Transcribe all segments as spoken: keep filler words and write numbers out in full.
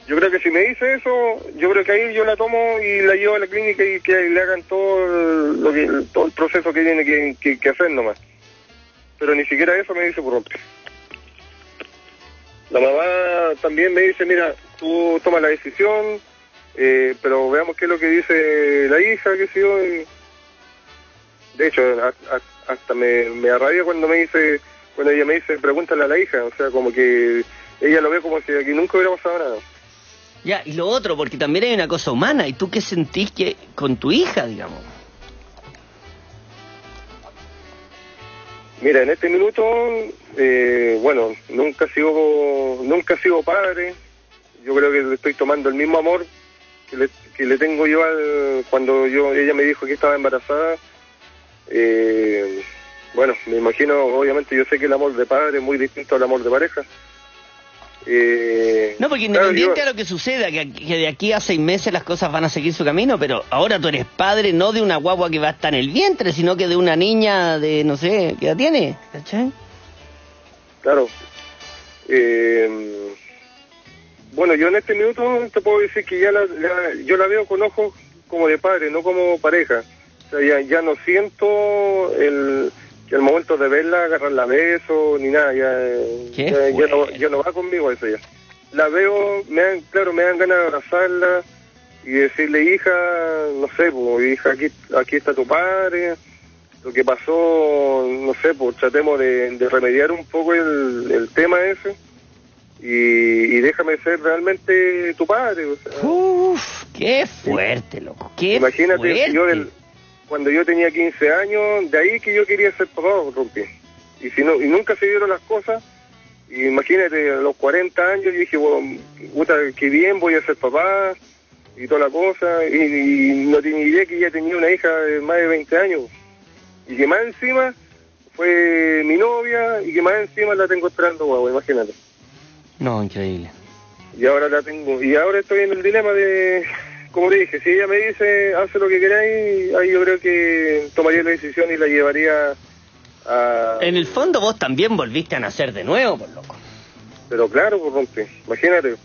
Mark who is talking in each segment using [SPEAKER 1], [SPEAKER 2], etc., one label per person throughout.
[SPEAKER 1] Yo creo que si me dice eso, yo creo que ahí yo la tomo y la llevo a la clínica y que le hagan todo el, lo que, todo el proceso que tiene que, que, que hacer nomás. Pero ni siquiera eso me dice por rompe. La mamá también me dice, mira, tú tomas la decisión, eh, pero veamos qué es lo que dice la hija, qué sé yo. Y... De hecho, a, a, hasta me, me arrabia cuando me dice, cuando ella me dice, pregúntale a la hija, o sea, como que ella lo ve como si aquí nunca hubiera pasado nada.
[SPEAKER 2] Ya, y lo otro, porque también hay una cosa humana, ¿y tú qué sentís que con tu hija, digamos?
[SPEAKER 1] Mira, en este minuto, eh, bueno, nunca he sido, nunca he sido padre. Yo creo que le estoy tomando el mismo amor que le, que le tengo yo al, cuando yo ella me dijo que estaba embarazada. Eh, bueno, me imagino, obviamente yo sé que el amor de padre es muy distinto al amor de pareja. Eh,
[SPEAKER 2] no, porque independiente claro, yo... a lo que suceda, que, que de aquí a seis meses las cosas van a seguir su camino, pero ahora tú eres padre no de una guagua que va a estar en el vientre, sino que de una niña de, no sé, ¿qué edad tiene? ¿Cachai?
[SPEAKER 1] Claro. Eh, bueno, yo en este minuto te puedo decir que ya, la, la, yo la veo con ojos como de padre, no como pareja. O sea, ya, ya no siento el... que al momento de verla, agarrarla a besos, ni nada, ya, ya, ya, no, ya no va conmigo eso ya. La veo, me dan, claro, me dan ganas de abrazarla y decirle, hija, no sé, pues, hija, aquí, aquí está tu padre, lo que pasó, no sé, pues, tratemos de, de remediar un poco el, el tema ese y, y déjame ser realmente tu padre. O sea,
[SPEAKER 2] uf, qué fuerte, loco, qué
[SPEAKER 1] imagínate,
[SPEAKER 2] fuerte.
[SPEAKER 1] Yo del, cuando yo tenía quince años, de ahí que yo quería ser papá, rompí. Y si no, y nunca se dieron las cosas, y imagínate, a los cuarenta años, yo dije, bueno, puta, qué bien, voy a ser papá, y toda la cosa, y, y no tenía idea que ya tenía una hija de más de veinte años, y que más encima fue mi novia, y que más encima la tengo esperando, guau, imagínate.
[SPEAKER 2] No, increíble.
[SPEAKER 1] Y ahora la tengo, y ahora estoy en el dilema de... Como le dije, si ella me dice, hace lo que queráis, ahí yo creo que tomaría la decisión y la llevaría a...
[SPEAKER 2] En el fondo vos también volviste a nacer de nuevo, por loco.
[SPEAKER 1] Pero claro, por rompe, imagínate.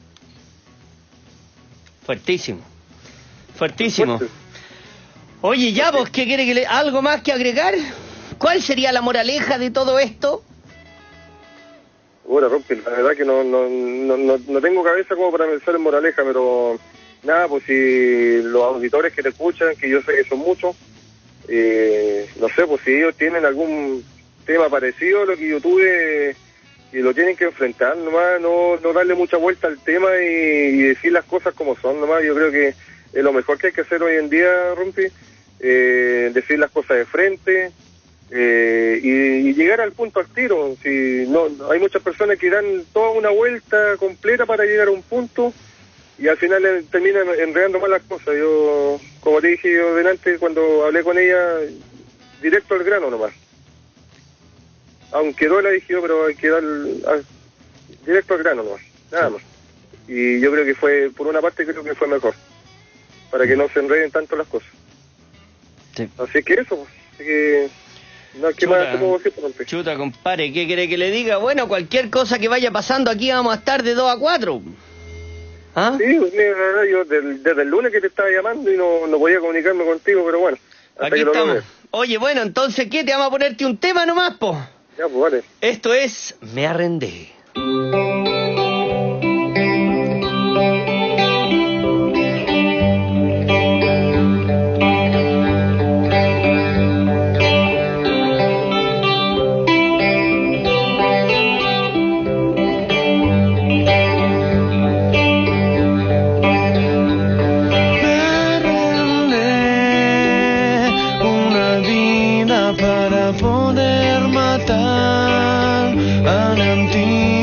[SPEAKER 2] Fuertísimo. Fuertísimo. Fuerte. Oye, ya vos, ¿qué quiere que le... algo más que agregar? ¿Cuál sería la moraleja de todo esto?
[SPEAKER 1] Bueno, rompe, la verdad que no, no, no, no, no tengo cabeza como para pensar en moraleja, pero... Nada, pues si los auditores que te escuchan, que yo sé que son muchos, eh, no sé, pues si ellos tienen algún tema parecido a lo que yo tuve, y lo tienen que enfrentar nomás, no, no darle mucha vuelta al tema y, y decir las cosas como son nomás. Yo creo que es lo mejor que hay que hacer hoy en día, Rumpi, eh, decir las cosas de frente eh, y, y llegar al punto al tiro. Si no, hay muchas personas que dan toda una vuelta completa para llegar a un punto, y al final eh, terminan enredando mal las cosas. Yo, como te dije yo delante, cuando hablé con ella, directo al grano nomás. Aunque duela, dije yo, pero hay que dar al, directo al grano nomás, nada más. Y yo creo que fue, por una parte creo que fue mejor, para que no se enreden tanto las cosas. Sí. Así que eso, así que... No, ¿qué chuta, más te puedo decir, compadre?
[SPEAKER 2] Chuta, compadre, ¿qué quiere que le diga? Bueno, cualquier cosa que vaya pasando aquí vamos a estar de dos a cuatro. ¿Ah?
[SPEAKER 1] Sí, pues, mira, yo desde, desde el lunes que te estaba llamando y no, no podía comunicarme contigo, pero bueno. Hasta
[SPEAKER 2] aquí
[SPEAKER 1] que
[SPEAKER 2] estamos.
[SPEAKER 1] Lo logré.
[SPEAKER 2] Oye, bueno, entonces, ¿qué? Te vamos a ponerte un tema nomás, po.
[SPEAKER 1] Ya, pues vale.
[SPEAKER 2] Esto es Me Arrendé.
[SPEAKER 3] Poder matar a la antigua.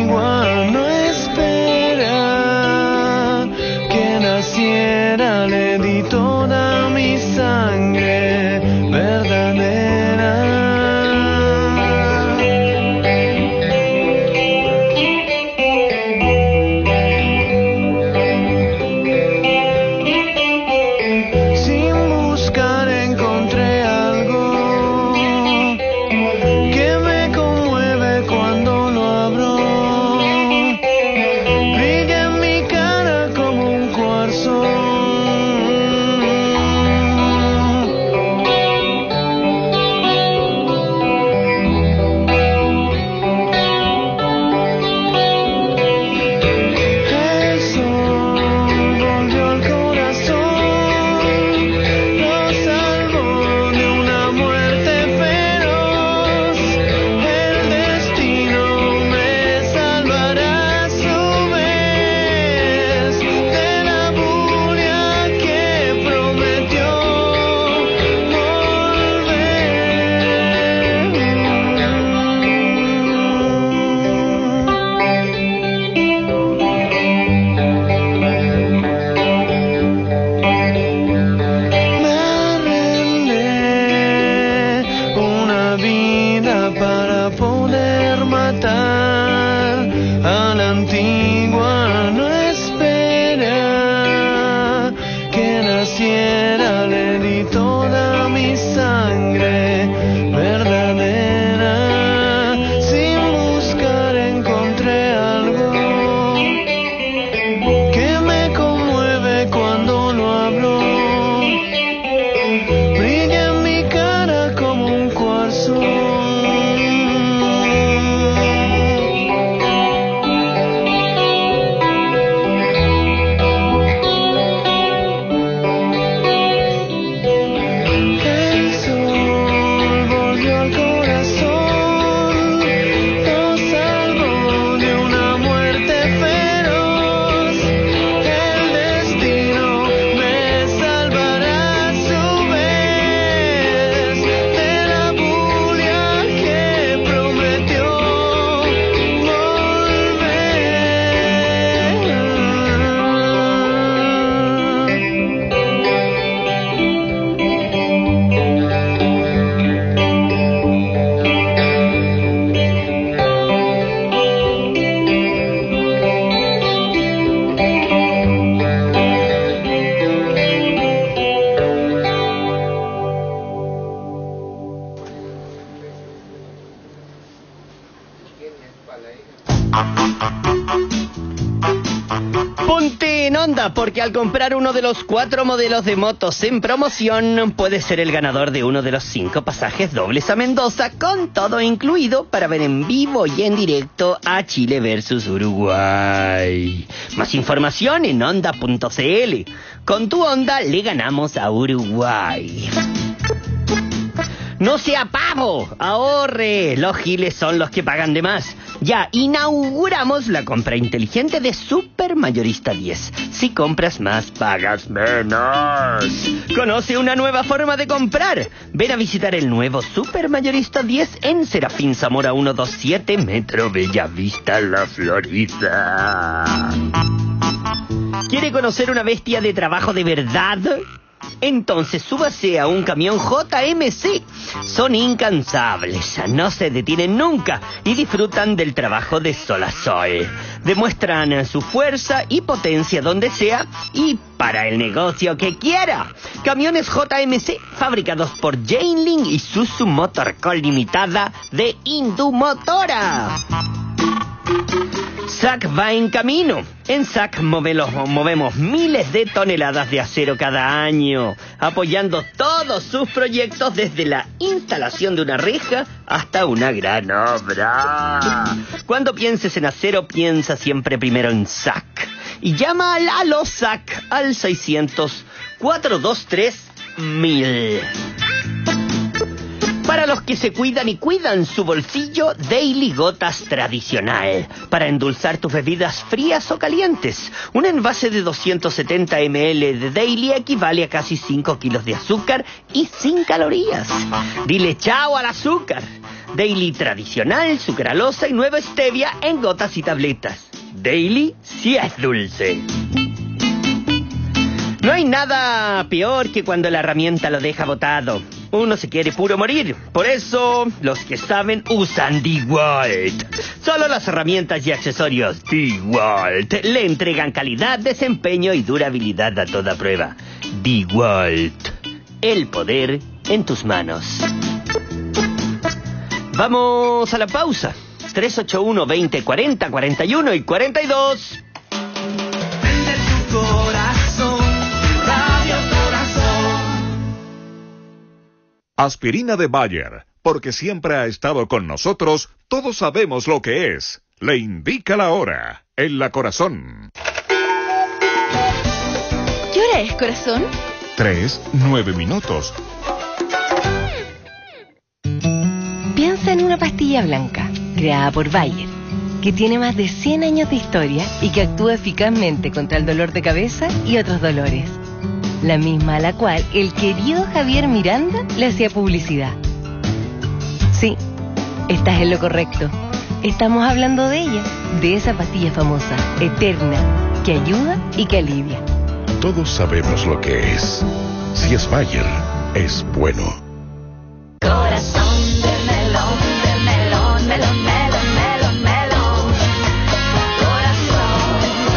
[SPEAKER 2] Ponte en onda, porque al comprar uno de los cuatro modelos de motos en promoción, puedes ser el ganador de uno de los cinco pasajes dobles a Mendoza, con todo incluido, para ver en vivo y en directo a Chile versus Uruguay. Más información en onda punto c l. Con tu Honda le ganamos a Uruguay. No sea pavo, ahorre. Los giles son los que pagan de más. Ya inauguramos la compra inteligente de Super Mayorista diez. Si compras más, pagas menos. Conoce una nueva forma de comprar. Ven a visitar el nuevo Super Mayorista diez en Serafín Zamora ciento veintisiete, Metro Bellavista, La Florida. ¿Quiere conocer una bestia de trabajo de verdad? Entonces súbase a un camión J M C. Son incansables, no se detienen nunca y disfrutan del trabajo de sol a sol. Demuestran su fuerza y potencia donde sea y para el negocio que quiera. Camiones J M C fabricados por Jainling y Isuzu Motor Co. Limitada de Indumotora. S A C va en camino. En S A C movemos, movemos miles de toneladas de acero cada año, apoyando todos sus proyectos desde la instalación de una reja hasta una gran obra. Cuando pienses en acero, piensa siempre primero en S A C. Y llama al a los S A C al seiscientos, cuatrocientos veintitrés mil. Para los que se cuidan y cuidan su bolsillo, Daily Gotas Tradicional. Para endulzar tus bebidas frías o calientes. Un envase de doscientos setenta mililitros de Daily equivale a casi cinco kilos de azúcar y sin calorías. Dile chao al azúcar. Daily Tradicional, sucralosa y nueva stevia en gotas y tabletas. Daily sí es dulce. No hay nada peor que cuando la herramienta lo deja botado. Uno se quiere puro morir. Por eso, los que saben usan DeWalt. Solo las herramientas y accesorios DeWalt le entregan calidad, desempeño y durabilidad a toda prueba. DeWalt. El poder en tus manos. Vamos a la pausa. tres ocho uno, veinte, cuarenta, cuarenta y uno y cuarenta y dos.
[SPEAKER 3] Prende tu corazón.
[SPEAKER 4] Aspirina de Bayer, porque siempre ha estado con nosotros, todos sabemos lo que es. Le indica la hora, en la corazón.
[SPEAKER 5] ¿Qué hora es, corazón?
[SPEAKER 4] Tres, nueve minutos.
[SPEAKER 6] Piensa en una pastilla blanca, creada por Bayer, que tiene más de cien años de historia y que actúa eficazmente contra el dolor de cabeza y otros dolores. La misma a la cual el querido Javier Miranda le hacía publicidad. Sí, estás en lo correcto. Estamos hablando de ella, de esa pastilla famosa, eterna, que ayuda y que alivia.
[SPEAKER 7] Todos sabemos lo que es. Si es Bayer, es bueno.
[SPEAKER 5] Corazón de melón, de melón, melón, melón, melón, melón. Corazón.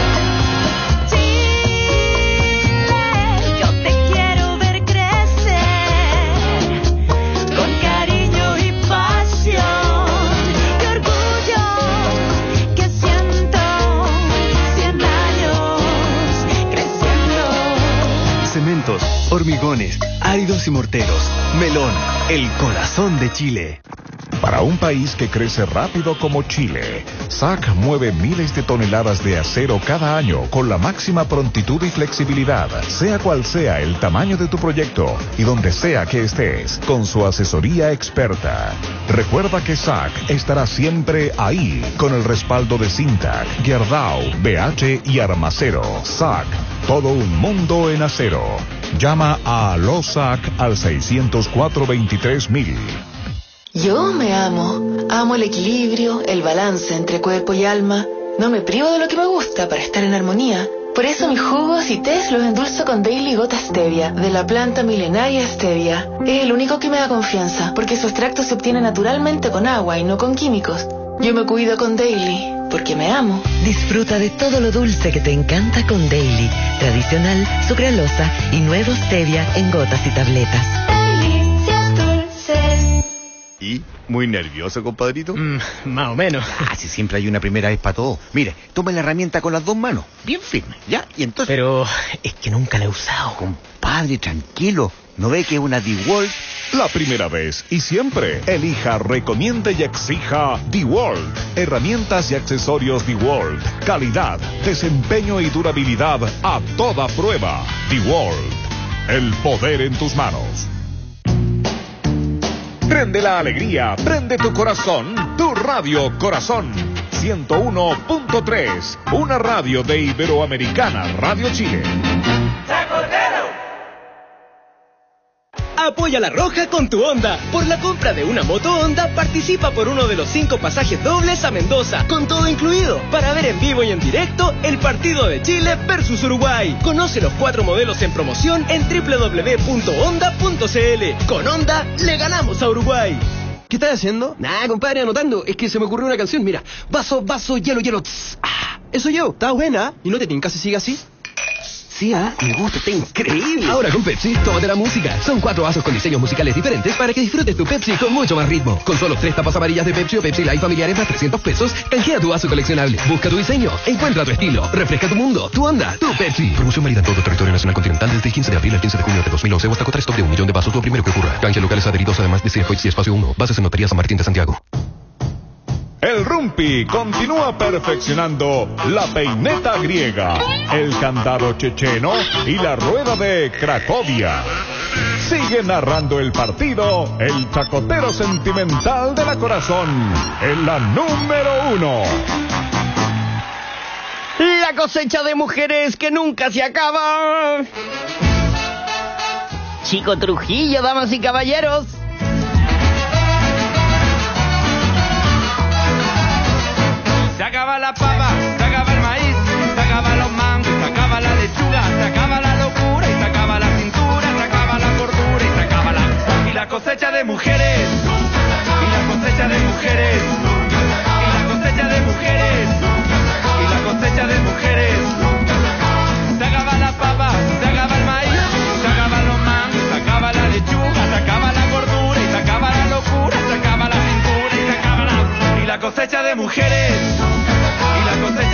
[SPEAKER 5] Chile, yo te quiero ver crecer con cariño y pasión y orgullo que siento cien años creciendo.
[SPEAKER 8] Cementos, hormigones, áridos y morteros. Melón, el corazón de Chile.
[SPEAKER 4] Para un país que crece rápido como Chile, S A C mueve miles de toneladas de acero cada año con la máxima prontitud y flexibilidad, sea cual sea el tamaño de tu proyecto y donde sea que estés, con su asesoría experta. Recuerda que S A C estará siempre ahí, con el respaldo de Sintac, Gerdau, B H y Armacero. S A C, todo un mundo en acero. Llama a los S A C al seiscientos cuatro, veintitrés mil.
[SPEAKER 9] Yo me amo, amo el equilibrio, el balance entre cuerpo y alma. No me privo de lo que me gusta para estar en armonía. Por eso mis jugos y tés los endulzo con Daily Gota Stevia, de la planta milenaria Stevia. Es el único que me da confianza, porque su extracto se obtiene naturalmente con agua y no con químicos. Yo me cuido con Daily, porque me amo.
[SPEAKER 10] Disfruta de todo lo dulce que te encanta con Daily, tradicional, sucralosa y nuevo Stevia en gotas y tabletas.
[SPEAKER 5] Delicias dulces.
[SPEAKER 7] Y
[SPEAKER 11] ¿Muy nervioso, compadrito?
[SPEAKER 12] Mm, más o menos.
[SPEAKER 11] Ah, si siempre hay una primera vez para todo. Mire, tome la herramienta con las dos manos, bien firme, ¿ya? Y entonces...
[SPEAKER 12] Pero es que nunca la he usado.
[SPEAKER 11] Compadre, tranquilo. ¿No ve que es una DeWalt?
[SPEAKER 4] La primera vez y siempre, elija, recomiende y exija DeWalt. Herramientas y accesorios DeWalt. Calidad, desempeño y durabilidad a toda prueba. DeWalt. El poder en tus manos. Prende la alegría, prende tu corazón, tu radio Corazón. ciento uno punto tres, una radio de Iberoamericana Radio Chile.
[SPEAKER 13] Apoya La Roja con tu Honda. Por la compra de una moto Honda, participa por uno de los cinco pasajes dobles a Mendoza, con todo incluido, para ver en vivo y en directo el partido de Chile versus Uruguay. Conoce los cuatro modelos en promoción en doble u doble u doble u punto honda punto c l. Con Honda, le ganamos a Uruguay.
[SPEAKER 14] ¿Qué estás haciendo?
[SPEAKER 13] Nah, compadre, anotando. Es que se me ocurrió una canción. Mira, vaso, vaso, hielo, hielo. Tss. Ah, eso yo. Está buena. ¿Y no te tinca si sigue así? Sí, ah, me gusta, está increíble.
[SPEAKER 14] Ahora con Pepsi, tómate la música. Son cuatro vasos con diseños musicales diferentes para que disfrutes tu Pepsi con mucho más ritmo. Con solo tres tapas amarillas de Pepsi o Pepsi Light familiares más trescientos pesos, canjea tu vaso coleccionable. Busca tu diseño, encuentra tu estilo, refresca tu mundo, tu onda, tu Pepsi.
[SPEAKER 15] Promoción válida en todo territorio nacional continental desde el quince de abril al quince de junio de dos mil once o hasta agotar stock de un millón de vasos, lo primero que ocurra. Canje locales adheridos además de Cinepoix y Espacio uno. Bases en Notaría San Martín de Santiago.
[SPEAKER 4] El Rumpi continúa perfeccionando la peineta griega, el candado checheno y la rueda de Cracovia. Sigue narrando el partido el chacotero sentimental de la Corazón, en la número uno.
[SPEAKER 2] La cosecha de mujeres que nunca se acaba. Chico Trujillo, damas y caballeros.
[SPEAKER 3] Se acaba la papa, se acaba el maíz, se acaba los mangos, se acaba la lechuga, se acaba la locura y se acaba la cintura, se acaba la gordura y se acaba la... Y la cosecha de mujeres, y la cosecha de mujeres, y la cosecha de mujeres, y la cosecha de mujeres. Se acaba la papa, se acaba el maíz, se acaban los mangos, se acaba la lechuga, se acaba la gordura y se acaba la locura, se acaba la cintura y se acaba la... Y la cosecha de mujeres, y la cosecha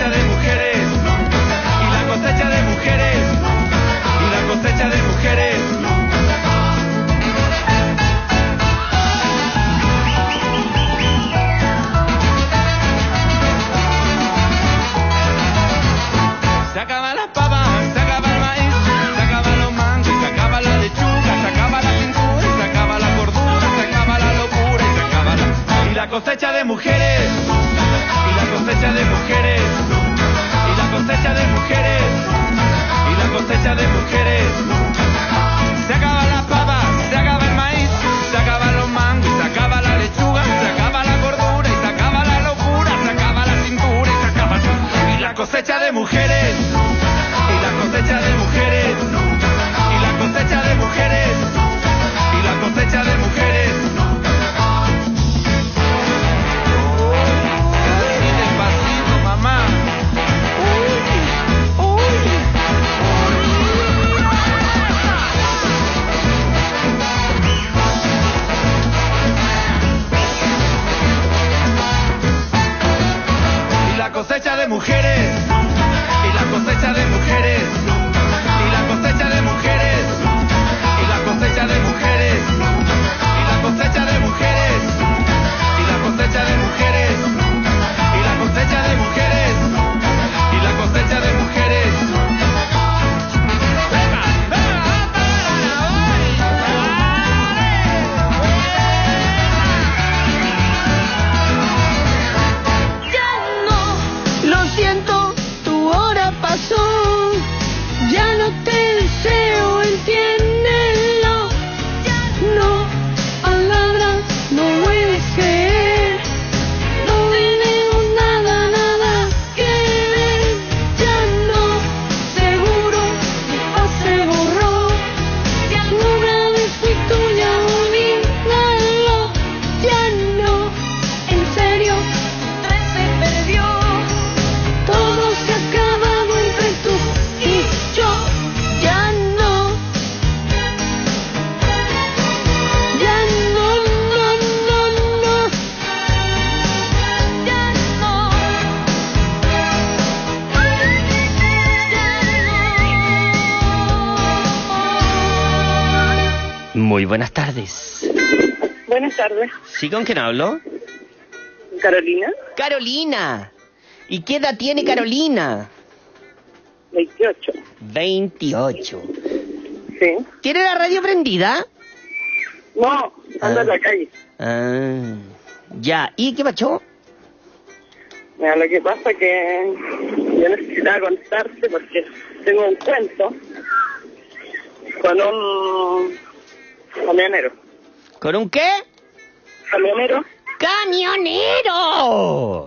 [SPEAKER 2] Muy buenas tardes.
[SPEAKER 16] Buenas tardes.
[SPEAKER 2] ¿Sí, con quién hablo?
[SPEAKER 16] Carolina.
[SPEAKER 2] Carolina. ¿Y qué edad tiene Carolina?
[SPEAKER 16] veintiocho.
[SPEAKER 2] veintiocho.
[SPEAKER 16] Sí.
[SPEAKER 2] ¿Tiene la radio prendida?
[SPEAKER 16] No, ando
[SPEAKER 2] ah.
[SPEAKER 16] en la calle.
[SPEAKER 2] Ah, ya. ¿Y qué pasó?
[SPEAKER 16] Mira, lo que pasa es que yo necesitaba contarte porque tengo un cuento con un camionero.
[SPEAKER 2] ¿Con un qué?
[SPEAKER 16] Camionero.
[SPEAKER 2] ¡Camionero!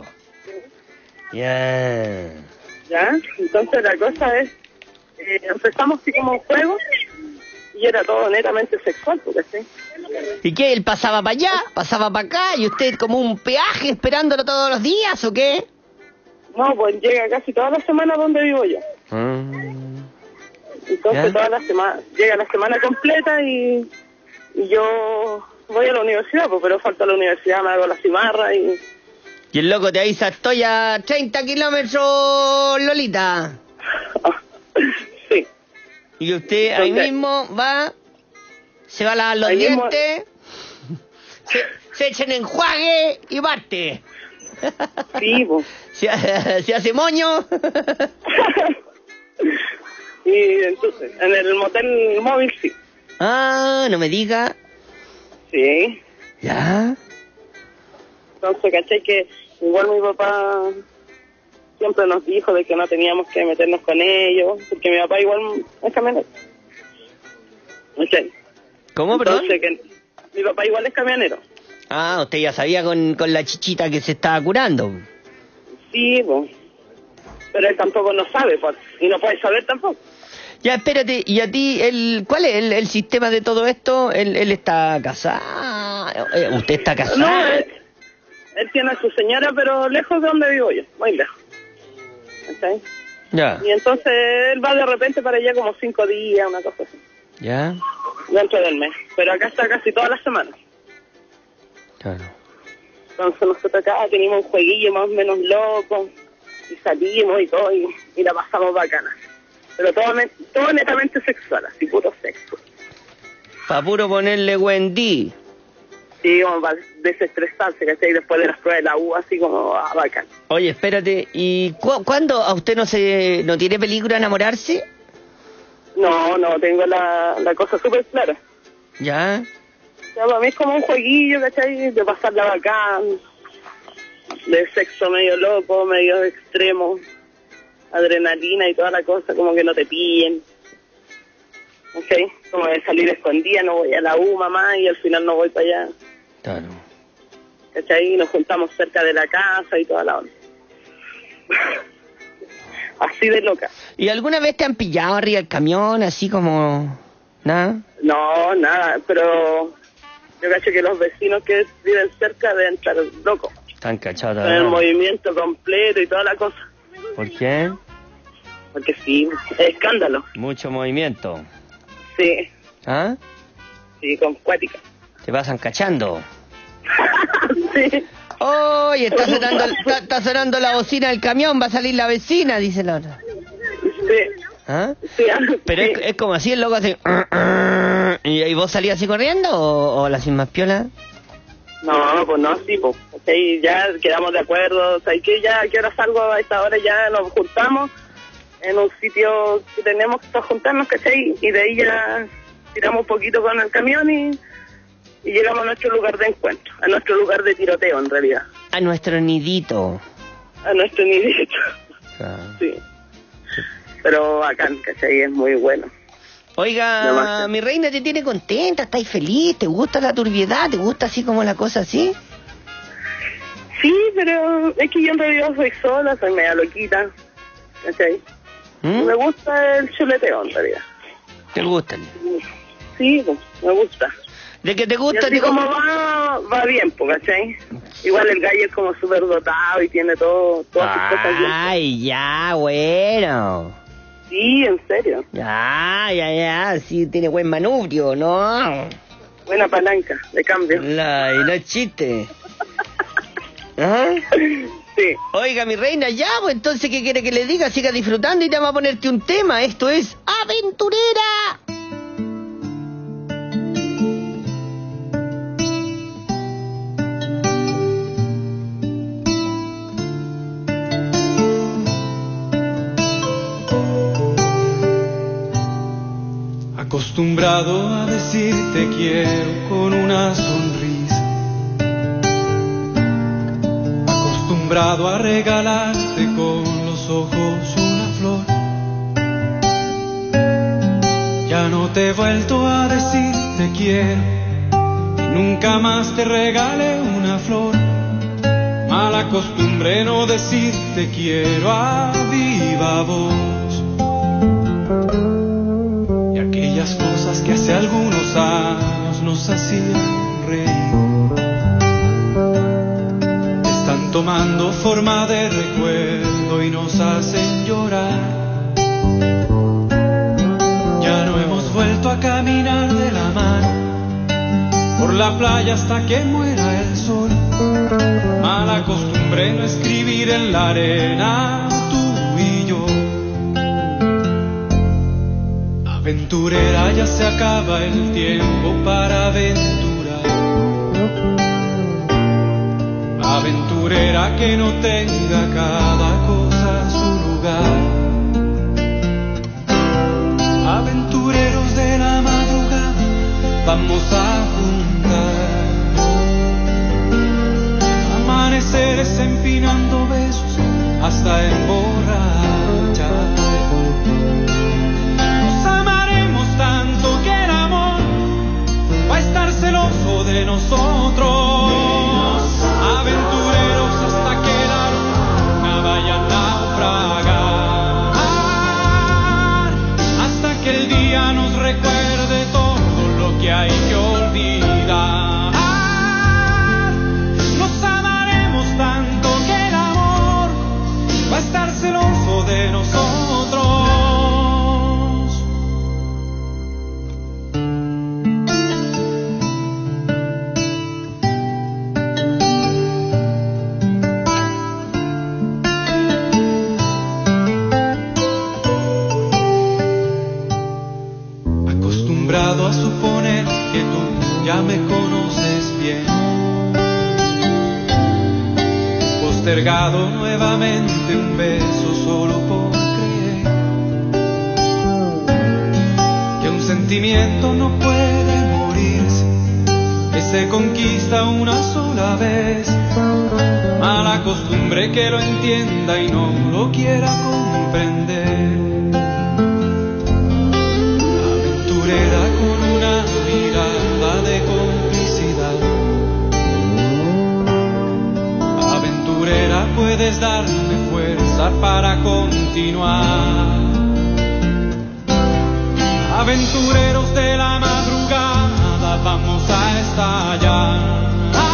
[SPEAKER 2] Ya.
[SPEAKER 16] ¿Ya? Entonces la cosa es, eh, empezamos así como un juego y era todo netamente sexual, porque sí.
[SPEAKER 2] ¿Y qué? ¿Él pasaba para allá, pasaba para acá y usted como un peaje esperándolo todos los días o qué?
[SPEAKER 16] No, pues llega casi toda la semana donde vivo yo.
[SPEAKER 2] Mm.
[SPEAKER 16] Entonces
[SPEAKER 2] ¿Ya?
[SPEAKER 16] toda la semana, llega la semana completa y, y yo voy a la universidad, pues, pero falta la universidad, me hago la cimarra y...
[SPEAKER 2] Y el loco te avisa, estoy a treinta kilómetros, Lolita.
[SPEAKER 16] Sí.
[SPEAKER 2] Y usted ahí
[SPEAKER 16] Entonces,
[SPEAKER 2] mismo va, se va a lavar los
[SPEAKER 16] ahí mismo-
[SPEAKER 2] dientes, se, se echa en enjuague y parte.
[SPEAKER 16] Sí, pues.
[SPEAKER 2] Se, se hace moño.
[SPEAKER 16] Y entonces, en el motel móvil sí.
[SPEAKER 2] Ah, no me diga.
[SPEAKER 16] Sí.
[SPEAKER 2] ¿Ya?
[SPEAKER 16] Entonces, caché que igual mi papá siempre nos dijo de que no teníamos que meternos con ellos, porque mi papá igual es camionero. ¿Sí?
[SPEAKER 2] ¿Cómo, perdón?
[SPEAKER 16] Entonces, que mi papá igual es camionero.
[SPEAKER 2] Ah, usted ya sabía con, con la chichita que se estaba curando.
[SPEAKER 16] Sí, pues. Pero él tampoco no sabe, pues, y no puede saber tampoco.
[SPEAKER 2] Ya, espérate, ¿y a ti, el, cuál es el, el sistema de todo esto? ¿Él, él está casado? Eh, ¿Usted está casado?
[SPEAKER 16] No, él, él tiene a su señora, pero lejos de donde vivo yo, muy lejos. ¿Okay?
[SPEAKER 2] Ya,
[SPEAKER 16] Y entonces él va de repente para allá como cinco días, una cosa así,
[SPEAKER 2] ya,
[SPEAKER 16] dentro del mes. Pero acá está casi todas las semanas.
[SPEAKER 2] claro.
[SPEAKER 16] Entonces nosotros acá tenemos un jueguillo más o menos loco, y salimos y todo, y, y la pasamos bacana. Pero todo, ne- todo netamente sexual, así puro sexo.
[SPEAKER 2] Pa' puro ponerle Wendy.
[SPEAKER 16] Sí, como para desestresarse, ¿cachai? Después de las pruebas de la U, así como ah, bacán.
[SPEAKER 2] Oye, espérate, ¿y cu cuándo a usted no se no tiene peligro enamorarse?
[SPEAKER 16] No, no, tengo la, la cosa súper clara.
[SPEAKER 2] Ya,
[SPEAKER 16] O sea, para mí es como un jueguillo, ¿cachai? De pasarla bacán, de sexo medio loco, medio extremo, adrenalina y toda la cosa, como que no te pillen. ¿Ok? Como de salir escondida, no voy a la U, mamá, y al final no voy para allá.
[SPEAKER 2] claro.
[SPEAKER 16] ¿Cachai? Y nos juntamos cerca de la casa y toda la onda. Así de loca.
[SPEAKER 2] ¿Y alguna vez te han pillado arriba del camión, así como... nada?
[SPEAKER 16] No, nada, pero yo cacho que los vecinos que viven cerca deben estar locos.
[SPEAKER 2] Están cachados,
[SPEAKER 16] Con el
[SPEAKER 2] ¿no?
[SPEAKER 16] movimiento completo y toda la cosa.
[SPEAKER 2] ¿Por qué?
[SPEAKER 16] Porque sí, es escándalo.
[SPEAKER 2] Mucho movimiento.
[SPEAKER 16] Sí,
[SPEAKER 2] ¿Ah?
[SPEAKER 16] sí, con cuática.
[SPEAKER 2] Te pasan cachando.
[SPEAKER 16] Sí.
[SPEAKER 2] Oye, está sonando, está, está sonando la bocina del camión, va a salir la vecina, dice la otra.
[SPEAKER 16] Sí.
[SPEAKER 2] ¿Ah?
[SPEAKER 16] Sí,
[SPEAKER 2] Pero
[SPEAKER 16] sí.
[SPEAKER 2] es, es como así, el loco hace... ¿Y, y vos salías así corriendo o, o la sin más piola?
[SPEAKER 16] No, pues no, sí, pues. Okay, ya quedamos de acuerdo. O sea, que ya, ¿a qué hora salgo? A esta hora ya nos juntamos en un sitio que tenemos que juntarnos, ¿cachai? Y de ahí ya tiramos un poquito con el camión y, y llegamos a nuestro lugar de encuentro, a nuestro lugar de tiroteo en realidad,
[SPEAKER 2] A nuestro nidito.
[SPEAKER 16] a nuestro nidito.
[SPEAKER 2] Ah.
[SPEAKER 16] Sí. Pero bacán, ¿cachai? Es muy bueno.
[SPEAKER 2] Oiga,
[SPEAKER 16] Demasiado.
[SPEAKER 2] mi reina, ¿te tiene contenta? ¿Estáis feliz? ¿Te gusta la turbiedad? ¿Te gusta así como la cosa así?
[SPEAKER 16] Sí, pero es que yo en realidad soy sola, soy media loquita, ¿cachai?
[SPEAKER 2] ¿Mm?
[SPEAKER 16] Me gusta el chuleteo en realidad.
[SPEAKER 2] ¿Te gusta?
[SPEAKER 16] Sí, pues, me gusta.
[SPEAKER 2] ¿De que te
[SPEAKER 16] Y
[SPEAKER 2] gusta?
[SPEAKER 16] así
[SPEAKER 2] te
[SPEAKER 16] como va, va bien, pues, ¿cachai? Igual el gallo es como súper dotado y tiene todo, todas sus cosas bien.
[SPEAKER 2] Ay, ya, bueno.
[SPEAKER 16] Sí, en serio.
[SPEAKER 2] Ya, ya, ya, sí, tiene buen manubrio, ¿no?
[SPEAKER 16] Buena palanca de cambio.
[SPEAKER 2] La, y no es chiste. ¿Ah?
[SPEAKER 16] Sí.
[SPEAKER 2] Oiga, mi reina, ya, pues entonces, ¿qué quiere que le diga? Siga disfrutando y te vamos a ponerte un tema. Esto es Aventurera.
[SPEAKER 17] Acostumbrado a decir te quiero con una sonrisa, acostumbrado a regalarte con los ojos una flor. Ya no te he vuelto a decir te quiero y nunca más te regalé una flor. Mala costumbre no decir te quiero a viva voz. Y aquellas cosas que hace algunos años nos hacían reír están tomando forma de recuerdo y nos hacen llorar. Ya no hemos vuelto a caminar de la mano por la playa hasta que muera el sol. Mala costumbre no escribir en la arena tú y yo. Aventurera, ya se acaba el tiempo para aventurar. Aventurera, que no tenga cada cosa su lugar. Aventureros de la madrugada, vamos a juntar amaneceres empinando besos hasta emborrachar. Nos amaremos tanto que el amor va a estar celoso de nosotros. Aventureros hasta que la luna vaya a naufragar, hasta que el día nos recuerde todo lo que hay que olvidar. Va a estar celoso de nosotros. Acostumbrado a suponer que tú ya me conoces bien, postergado nuevamente un beso solo por creer que un sentimiento no puede morirse, que se conquista una sola vez. Mala costumbre que lo entienda y no lo quiera comprender. Aventurera con una mirada de complicidad. Aventurera, puedes darme fuerza para continuar. Aventureros de la madrugada, vamos a estallar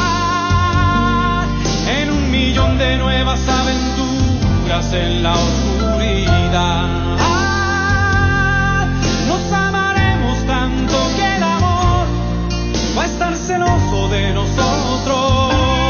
[SPEAKER 17] en un millón de nuevas aventuras en la oscuridad. Nos amaremos tanto que el amor va a estar celoso de nosotros.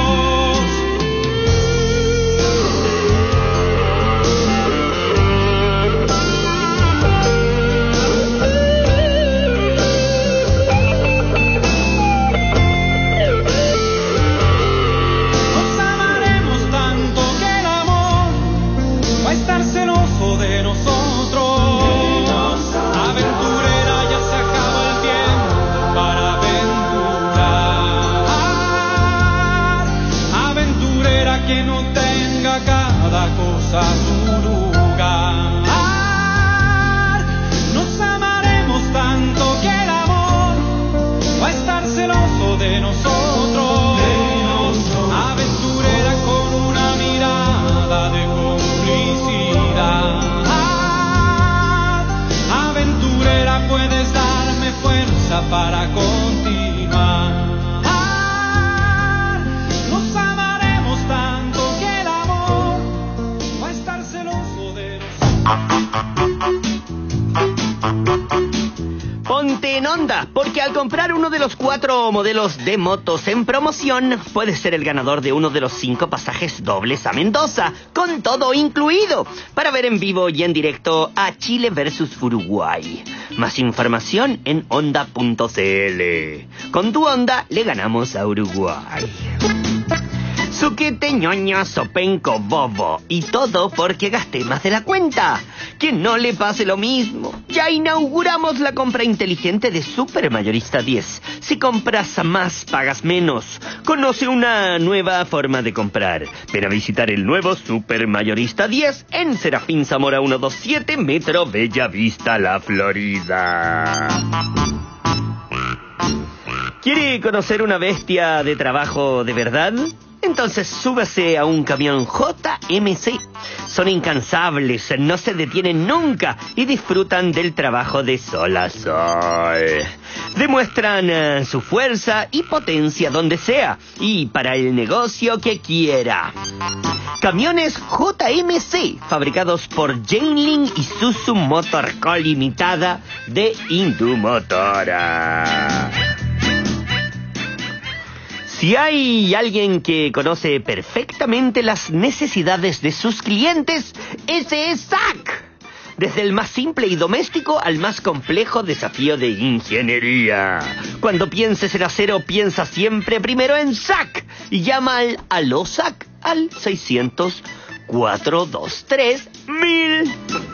[SPEAKER 17] De nosotros, aventurera, ya se acaba el tiempo para aventurar. Aventurera, que no tenga cada cosa su lugar. Nos amaremos tanto que el amor va a estar celoso de nosotros. Aventurera con una mirada de complicidad. Puedes darme fuerza para continuar. Nos amaremos tanto que el amor va a estar celoso de nosotros.
[SPEAKER 2] Ponte en onda, porque al comprar uno de los cuatro modelos de motos en promoción, puedes ser el ganador de uno de los cinco pasajes dobles a Mendoza, con todo incluido, para ver en vivo y en directo a Chile versus Uruguay. Más información en onda punto c l. Con tu onda le ganamos a Uruguay. Suquete, ñoño, sopenco, bobo. Y todo porque gasté más de la cuenta. que no le pase lo mismo. Ya inauguramos la compra inteligente de Supermayorista diez. Si compras más, pagas menos. Conoce una nueva forma de comprar. Ven a visitar el nuevo Supermayorista diez en Serafín Zamora ciento veintisiete, Metro Bellavista, La Florida. ¿Quiere conocer una bestia de trabajo de verdad? Entonces súbase a un camión J M C. Son incansables, no se detienen nunca y disfrutan del trabajo de sol a sol. Demuestran uh, su fuerza y potencia donde sea y para el negocio que quiera. Camiones J M C, fabricados por Jiangling Isuzu Motor Co. Limitada de Indumotora. Si hay alguien que conoce perfectamente las necesidades de sus clientes, ese es Zack. Desde el más simple y doméstico al más complejo desafío de ingeniería. Cuando pienses en acero, piensa siempre primero en Zack y llama al Aló Zack al seiscientos, cuatrocientos veintitrés, mil.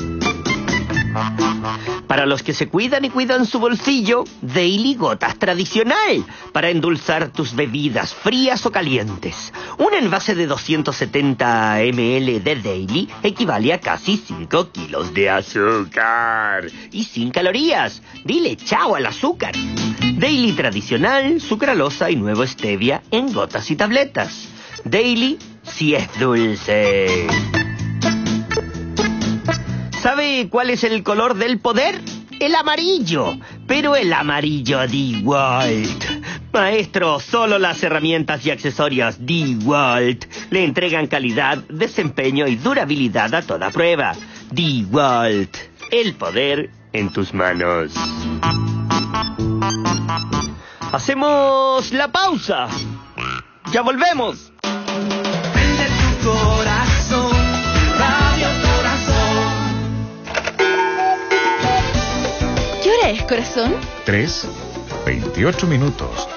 [SPEAKER 2] Para los que se cuidan y cuidan su bolsillo, Daily Gotas Tradicional, para endulzar tus bebidas frías o calientes. Un envase de doscientos setenta mililitros de Daily equivale a casi cinco kilos de azúcar. Y sin calorías. Dile chao al azúcar. Daily Tradicional, sucralosa y nuevo stevia en gotas y tabletas. Daily, si es dulce. ¿Sabe cuál es el color del poder? El amarillo, pero el amarillo DeWalt. Maestro, solo las herramientas y accesorios DeWalt le entregan calidad, desempeño y durabilidad a toda prueba. DeWalt, el poder en tus manos. Hacemos la pausa. Ya volvemos.
[SPEAKER 13] Prende tu corazón, Radio Corazón.
[SPEAKER 9] ¿Qué hora es, corazón?
[SPEAKER 4] Tres, veintiocho minutos.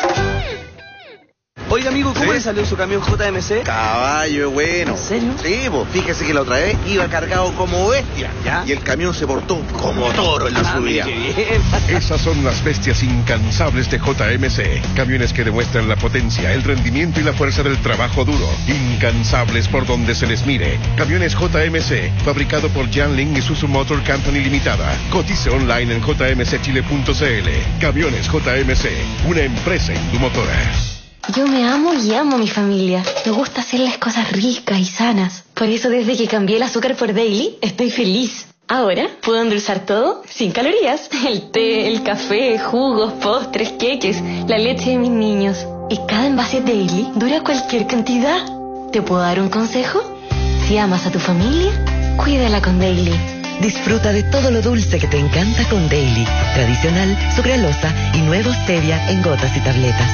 [SPEAKER 12] Oiga, amigo, ¿cómo
[SPEAKER 11] ¿Sí?
[SPEAKER 12] le salió su camión J M C?
[SPEAKER 11] Caballo, bueno.
[SPEAKER 12] ¿En serio?
[SPEAKER 11] Sí, pues fíjese que la otra vez iba cargado como bestia.
[SPEAKER 12] ¿Ya?
[SPEAKER 11] Y el camión se portó como toro en la
[SPEAKER 12] Ah,
[SPEAKER 11] subida.
[SPEAKER 12] qué bien.
[SPEAKER 7] Esas son las bestias incansables de J M C. Camiones que demuestran la potencia, el rendimiento y la fuerza del trabajo duro. Incansables por donde se les mire. Camiones J M C, fabricado por Jiangling Isuzu Motor Company Limitada. Cotice online en j m c chile punto c l. Camiones J M C, una empresa Indumotora.
[SPEAKER 9] Yo me amo y amo a mi familia. Me gusta hacerles cosas ricas y sanas. Por eso desde que cambié el azúcar por Daily, estoy feliz. Ahora puedo endulzar todo sin calorías. El té, el café, jugos, postres, queques, la leche de mis niños. Y cada envase Daily dura cualquier cantidad. ¿Te puedo dar un consejo? Si amas a tu familia, cuídala con Daily.
[SPEAKER 10] Disfruta de todo lo dulce que te encanta con Daily. Tradicional, sucralosa y nuevo stevia en gotas y tabletas.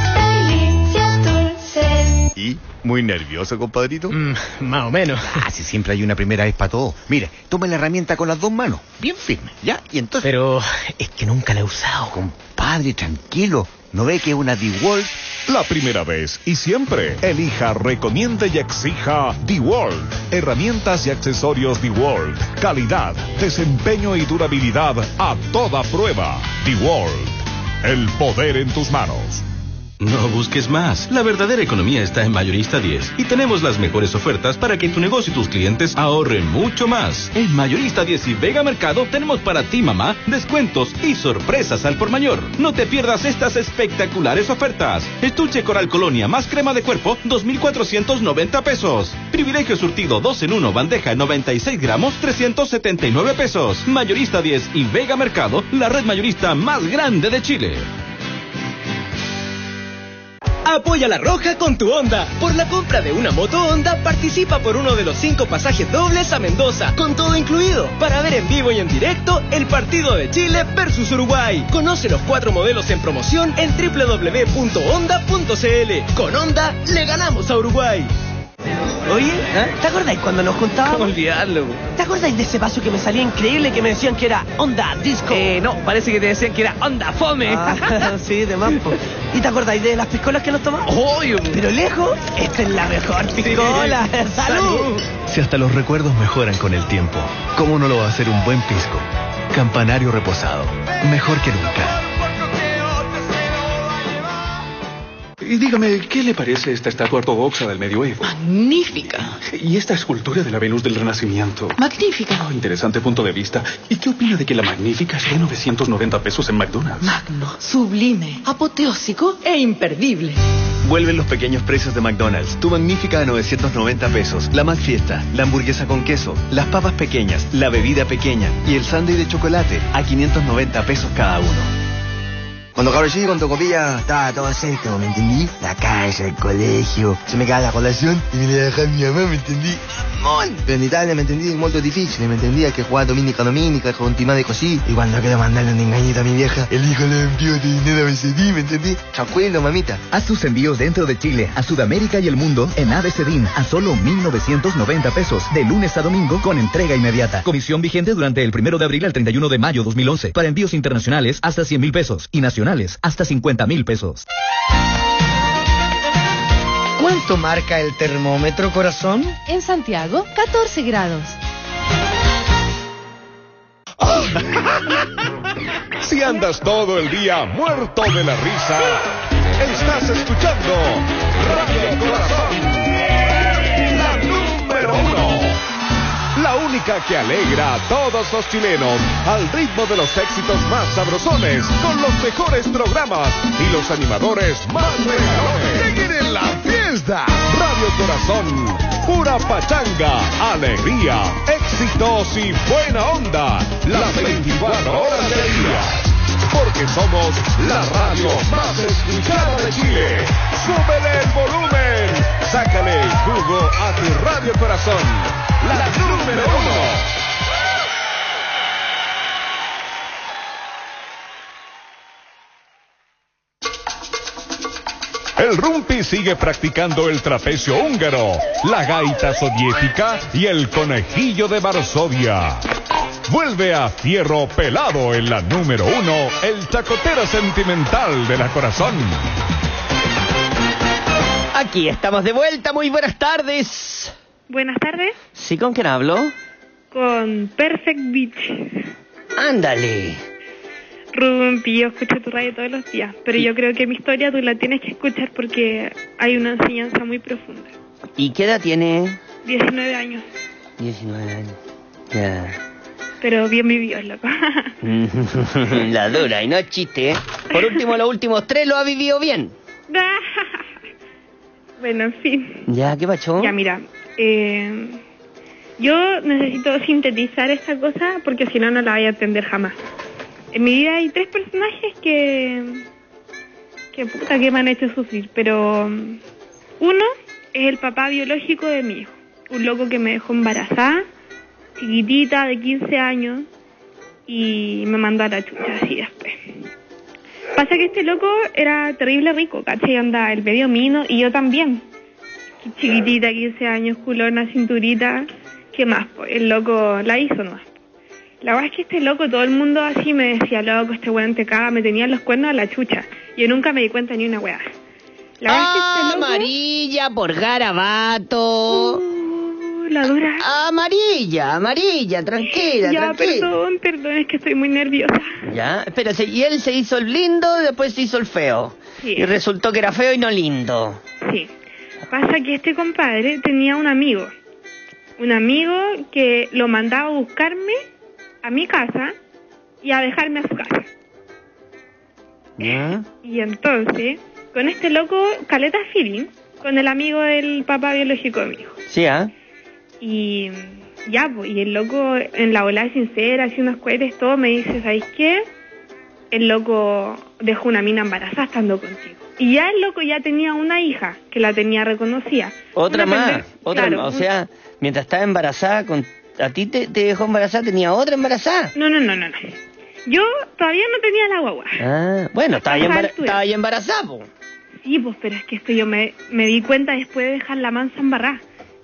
[SPEAKER 11] ¿Y? ¿Muy nervioso, compadrito?
[SPEAKER 12] Mm, más o menos.
[SPEAKER 11] Ah, si siempre hay una primera vez para todo. Mire, tome la herramienta con las dos manos, bien firme, ¿ya? Y entonces...
[SPEAKER 12] Pero es que nunca la he usado.
[SPEAKER 11] Compadre, tranquilo. ¿No ve que es una DeWalt?
[SPEAKER 4] La primera vez y siempre, elija, recomiende y exija DeWalt. Herramientas y accesorios DeWalt. Calidad, desempeño y durabilidad a toda prueba. DeWalt, el poder en tus manos.
[SPEAKER 18] No busques más. La verdadera economía está en Mayorista diez. Y tenemos las mejores ofertas para que tu negocio y tus clientes ahorren mucho más. En Mayorista diez y Vega Mercado tenemos para ti, mamá, descuentos y sorpresas al por mayor. No te pierdas estas espectaculares ofertas. Estuche Coral Colonia más crema de cuerpo, dos mil cuatrocientos noventa pesos. Privilegio surtido dos en uno, bandeja noventa y seis gramos, trescientos setenta y nueve pesos. Mayorista diez y Vega Mercado, la red mayorista más grande de Chile.
[SPEAKER 13] Apoya La Roja con tu Honda. Por la compra de una moto Honda, participa por uno de los cinco pasajes dobles a Mendoza, con todo incluido, para ver en vivo y en directo el partido de Chile versus Uruguay. Conoce los cuatro modelos en promoción en doble u doble u doble u punto honda punto c l. Con Honda, le ganamos a Uruguay.
[SPEAKER 12] Oye, ¿eh? ¿Te acordáis cuando nos juntábamos? ¿Cómo olvidarlo?
[SPEAKER 13] ¿Te acordáis de ese paso que me salía increíble que me decían que era Honda Disco?
[SPEAKER 12] Eh, no, parece que te decían que era Honda Fome.
[SPEAKER 13] Ah, sí, de más, po. ¿Y te acordáis de las piscolas que nos tomamos?
[SPEAKER 12] Obvio.
[SPEAKER 13] Pero lejos, esta es la mejor piscola.
[SPEAKER 12] Sí.
[SPEAKER 13] ¡Salud!
[SPEAKER 8] Si hasta los recuerdos mejoran con el tiempo, ¿cómo no lo va a hacer un buen pisco? Campanario reposado, mejor que nunca.
[SPEAKER 19] Y dígame, ¿qué le parece esta estatua ortodoxa del medioevo?
[SPEAKER 20] Magnífica.
[SPEAKER 19] ¿Y esta escultura de la Venus del Renacimiento?
[SPEAKER 20] Magnífica.
[SPEAKER 19] Oh, interesante punto de vista. ¿Y qué opina de que la Magnífica esté novecientos noventa pesos en McDonald's?
[SPEAKER 20] Magno, sublime, apoteósico e imperdible.
[SPEAKER 8] Vuelven los pequeños precios de McDonald's. Tu Magnífica a novecientos noventa pesos. La McFiesta, la hamburguesa con queso, las papas pequeñas, la bebida pequeña y el sándwich de chocolate a quinientos noventa pesos cada uno.
[SPEAKER 21] Cuando cabro chico con Tocopilla estaba todo seco, ¿me entendí? La casa, el colegio, se me cae la colación y me la dejaba mi mamá, ¿me entendí? Mamón. Pero en Italia, ¿me entendí? Es muy difícil, ¿me entendí? Hay que jugar dominica dominica, con timada de così. Y cuando quiero mandarle un engañito a mi vieja, el hijo le envió de dinero a B C D, ¿me entendí? Tranquilo, mamita.
[SPEAKER 22] Haz tus envíos dentro de Chile, a Sudamérica y el mundo en A B C D I N a solo mil novecientos noventa pesos, de lunes a domingo con entrega inmediata. Comisión vigente durante el primero de abril al treinta y uno de mayo dos mil once. Para envíos internacionales hasta cien mil pesos y nacionales hasta cincuenta mil pesos.
[SPEAKER 12] ¿Cuánto marca el termómetro, corazón?
[SPEAKER 23] En Santiago, catorce grados.
[SPEAKER 4] Si andas todo el día muerto de la risa, estás escuchando Radio Corazón, la número uno. La única que alegra a todos los chilenos al ritmo de los éxitos más sabrosones, con los mejores programas y los animadores más regalones. ¡Seguir en la fiesta! Radio Corazón, pura pachanga, alegría, éxitos y buena onda, las veinticuatro horas del día. Porque somos la radio más escuchada de Chile. ¡Súbele el volumen! ¡Sácale el jugo a tu Radio Corazón! ¡La número uno! El rumpi sigue practicando el trapecio húngaro, la gaita soviética y el conejillo de Varsovia. Vuelve a Fierro Pelado en la número uno, el chacotero sentimental de la Corazón.
[SPEAKER 2] Aquí estamos de vuelta, muy buenas tardes.
[SPEAKER 24] Buenas tardes.
[SPEAKER 2] ¿Sí, con quién hablo?
[SPEAKER 24] Con Perfect Beach.
[SPEAKER 2] Ándale.
[SPEAKER 24] Rumpi, yo escucho tu radio todos los días, pero yo creo que mi historia tú la tienes que escuchar porque hay una enseñanza muy profunda.
[SPEAKER 2] ¿Y qué edad tiene?
[SPEAKER 24] diecinueve años.
[SPEAKER 2] diecinueve años. Ya.
[SPEAKER 24] Pero bien vivido, loco.
[SPEAKER 2] La dura, y no es chiste, ¿eh? Por último, los últimos tres lo ha vivido bien.
[SPEAKER 24] Bueno, en fin.
[SPEAKER 2] Ya, ¿qué pasó?
[SPEAKER 24] Ya, mira, eh, yo necesito sintetizar esta cosa porque si no, no la voy a entender jamás. En mi vida hay tres personajes que... que puta que me han hecho sufrir, pero... Uno es el papá biológico de mi hijo. Un loco que me dejó embarazada, chiquitita, de quince años, y me mandó a la chucha así después. Pasa que este loco era terrible rico, ¿cachai? Anda, el medio mino, y yo también. Chiquitita, quince años, culona, cinturita, ¿qué más? Pues el loco la hizo nomás. La verdad es que este loco, todo el mundo así me decía, loco, este weón te caga, me tenía los cuernos a la chucha. Yo nunca me di cuenta ni una weá. La verdad
[SPEAKER 2] ah,
[SPEAKER 24] es que este loco...
[SPEAKER 2] amarilla por garabato.
[SPEAKER 24] Uh, la dura.
[SPEAKER 2] Amarilla, amarilla, tranquila,
[SPEAKER 24] ya,
[SPEAKER 2] tranquila.
[SPEAKER 24] perdón, perdón, es que estoy muy nerviosa.
[SPEAKER 2] Ya, espérate, y él se hizo el lindo, después se hizo el feo.
[SPEAKER 24] Sí.
[SPEAKER 2] Y resultó que era feo y no lindo.
[SPEAKER 24] Sí. Pasa que este compadre tenía un amigo. Un amigo que lo mandaba a buscarme a mi casa y a dejarme a su casa.
[SPEAKER 2] ¿Ya?
[SPEAKER 24] Y entonces, con este loco, caleta feeling, con el amigo del papá biológico de mi hijo.
[SPEAKER 2] Sí, ¿ah? ¿eh?
[SPEAKER 24] Y ya, pues, y el loco en la volada sincera, así unos cohetes, todo, me dice, ¿sabes qué? El loco dejó una mina embarazada estando contigo. Y ya el loco ya tenía una hija, que la tenía reconocida.
[SPEAKER 2] Otra
[SPEAKER 24] una
[SPEAKER 2] más,
[SPEAKER 24] pendeja,
[SPEAKER 2] otra
[SPEAKER 24] claro,
[SPEAKER 2] más, o sea, mientras estaba embarazada, con, a ti te, te dejó embarazada, tenía otra embarazada.
[SPEAKER 24] No, no, no, no, no. Yo todavía no tenía la guagua.
[SPEAKER 2] Ah, bueno, estaba ahí, embar estaba ahí embarazada, po.
[SPEAKER 24] Sí, pues, pero es que esto yo me, me di cuenta después de dejar la mansa embarrada.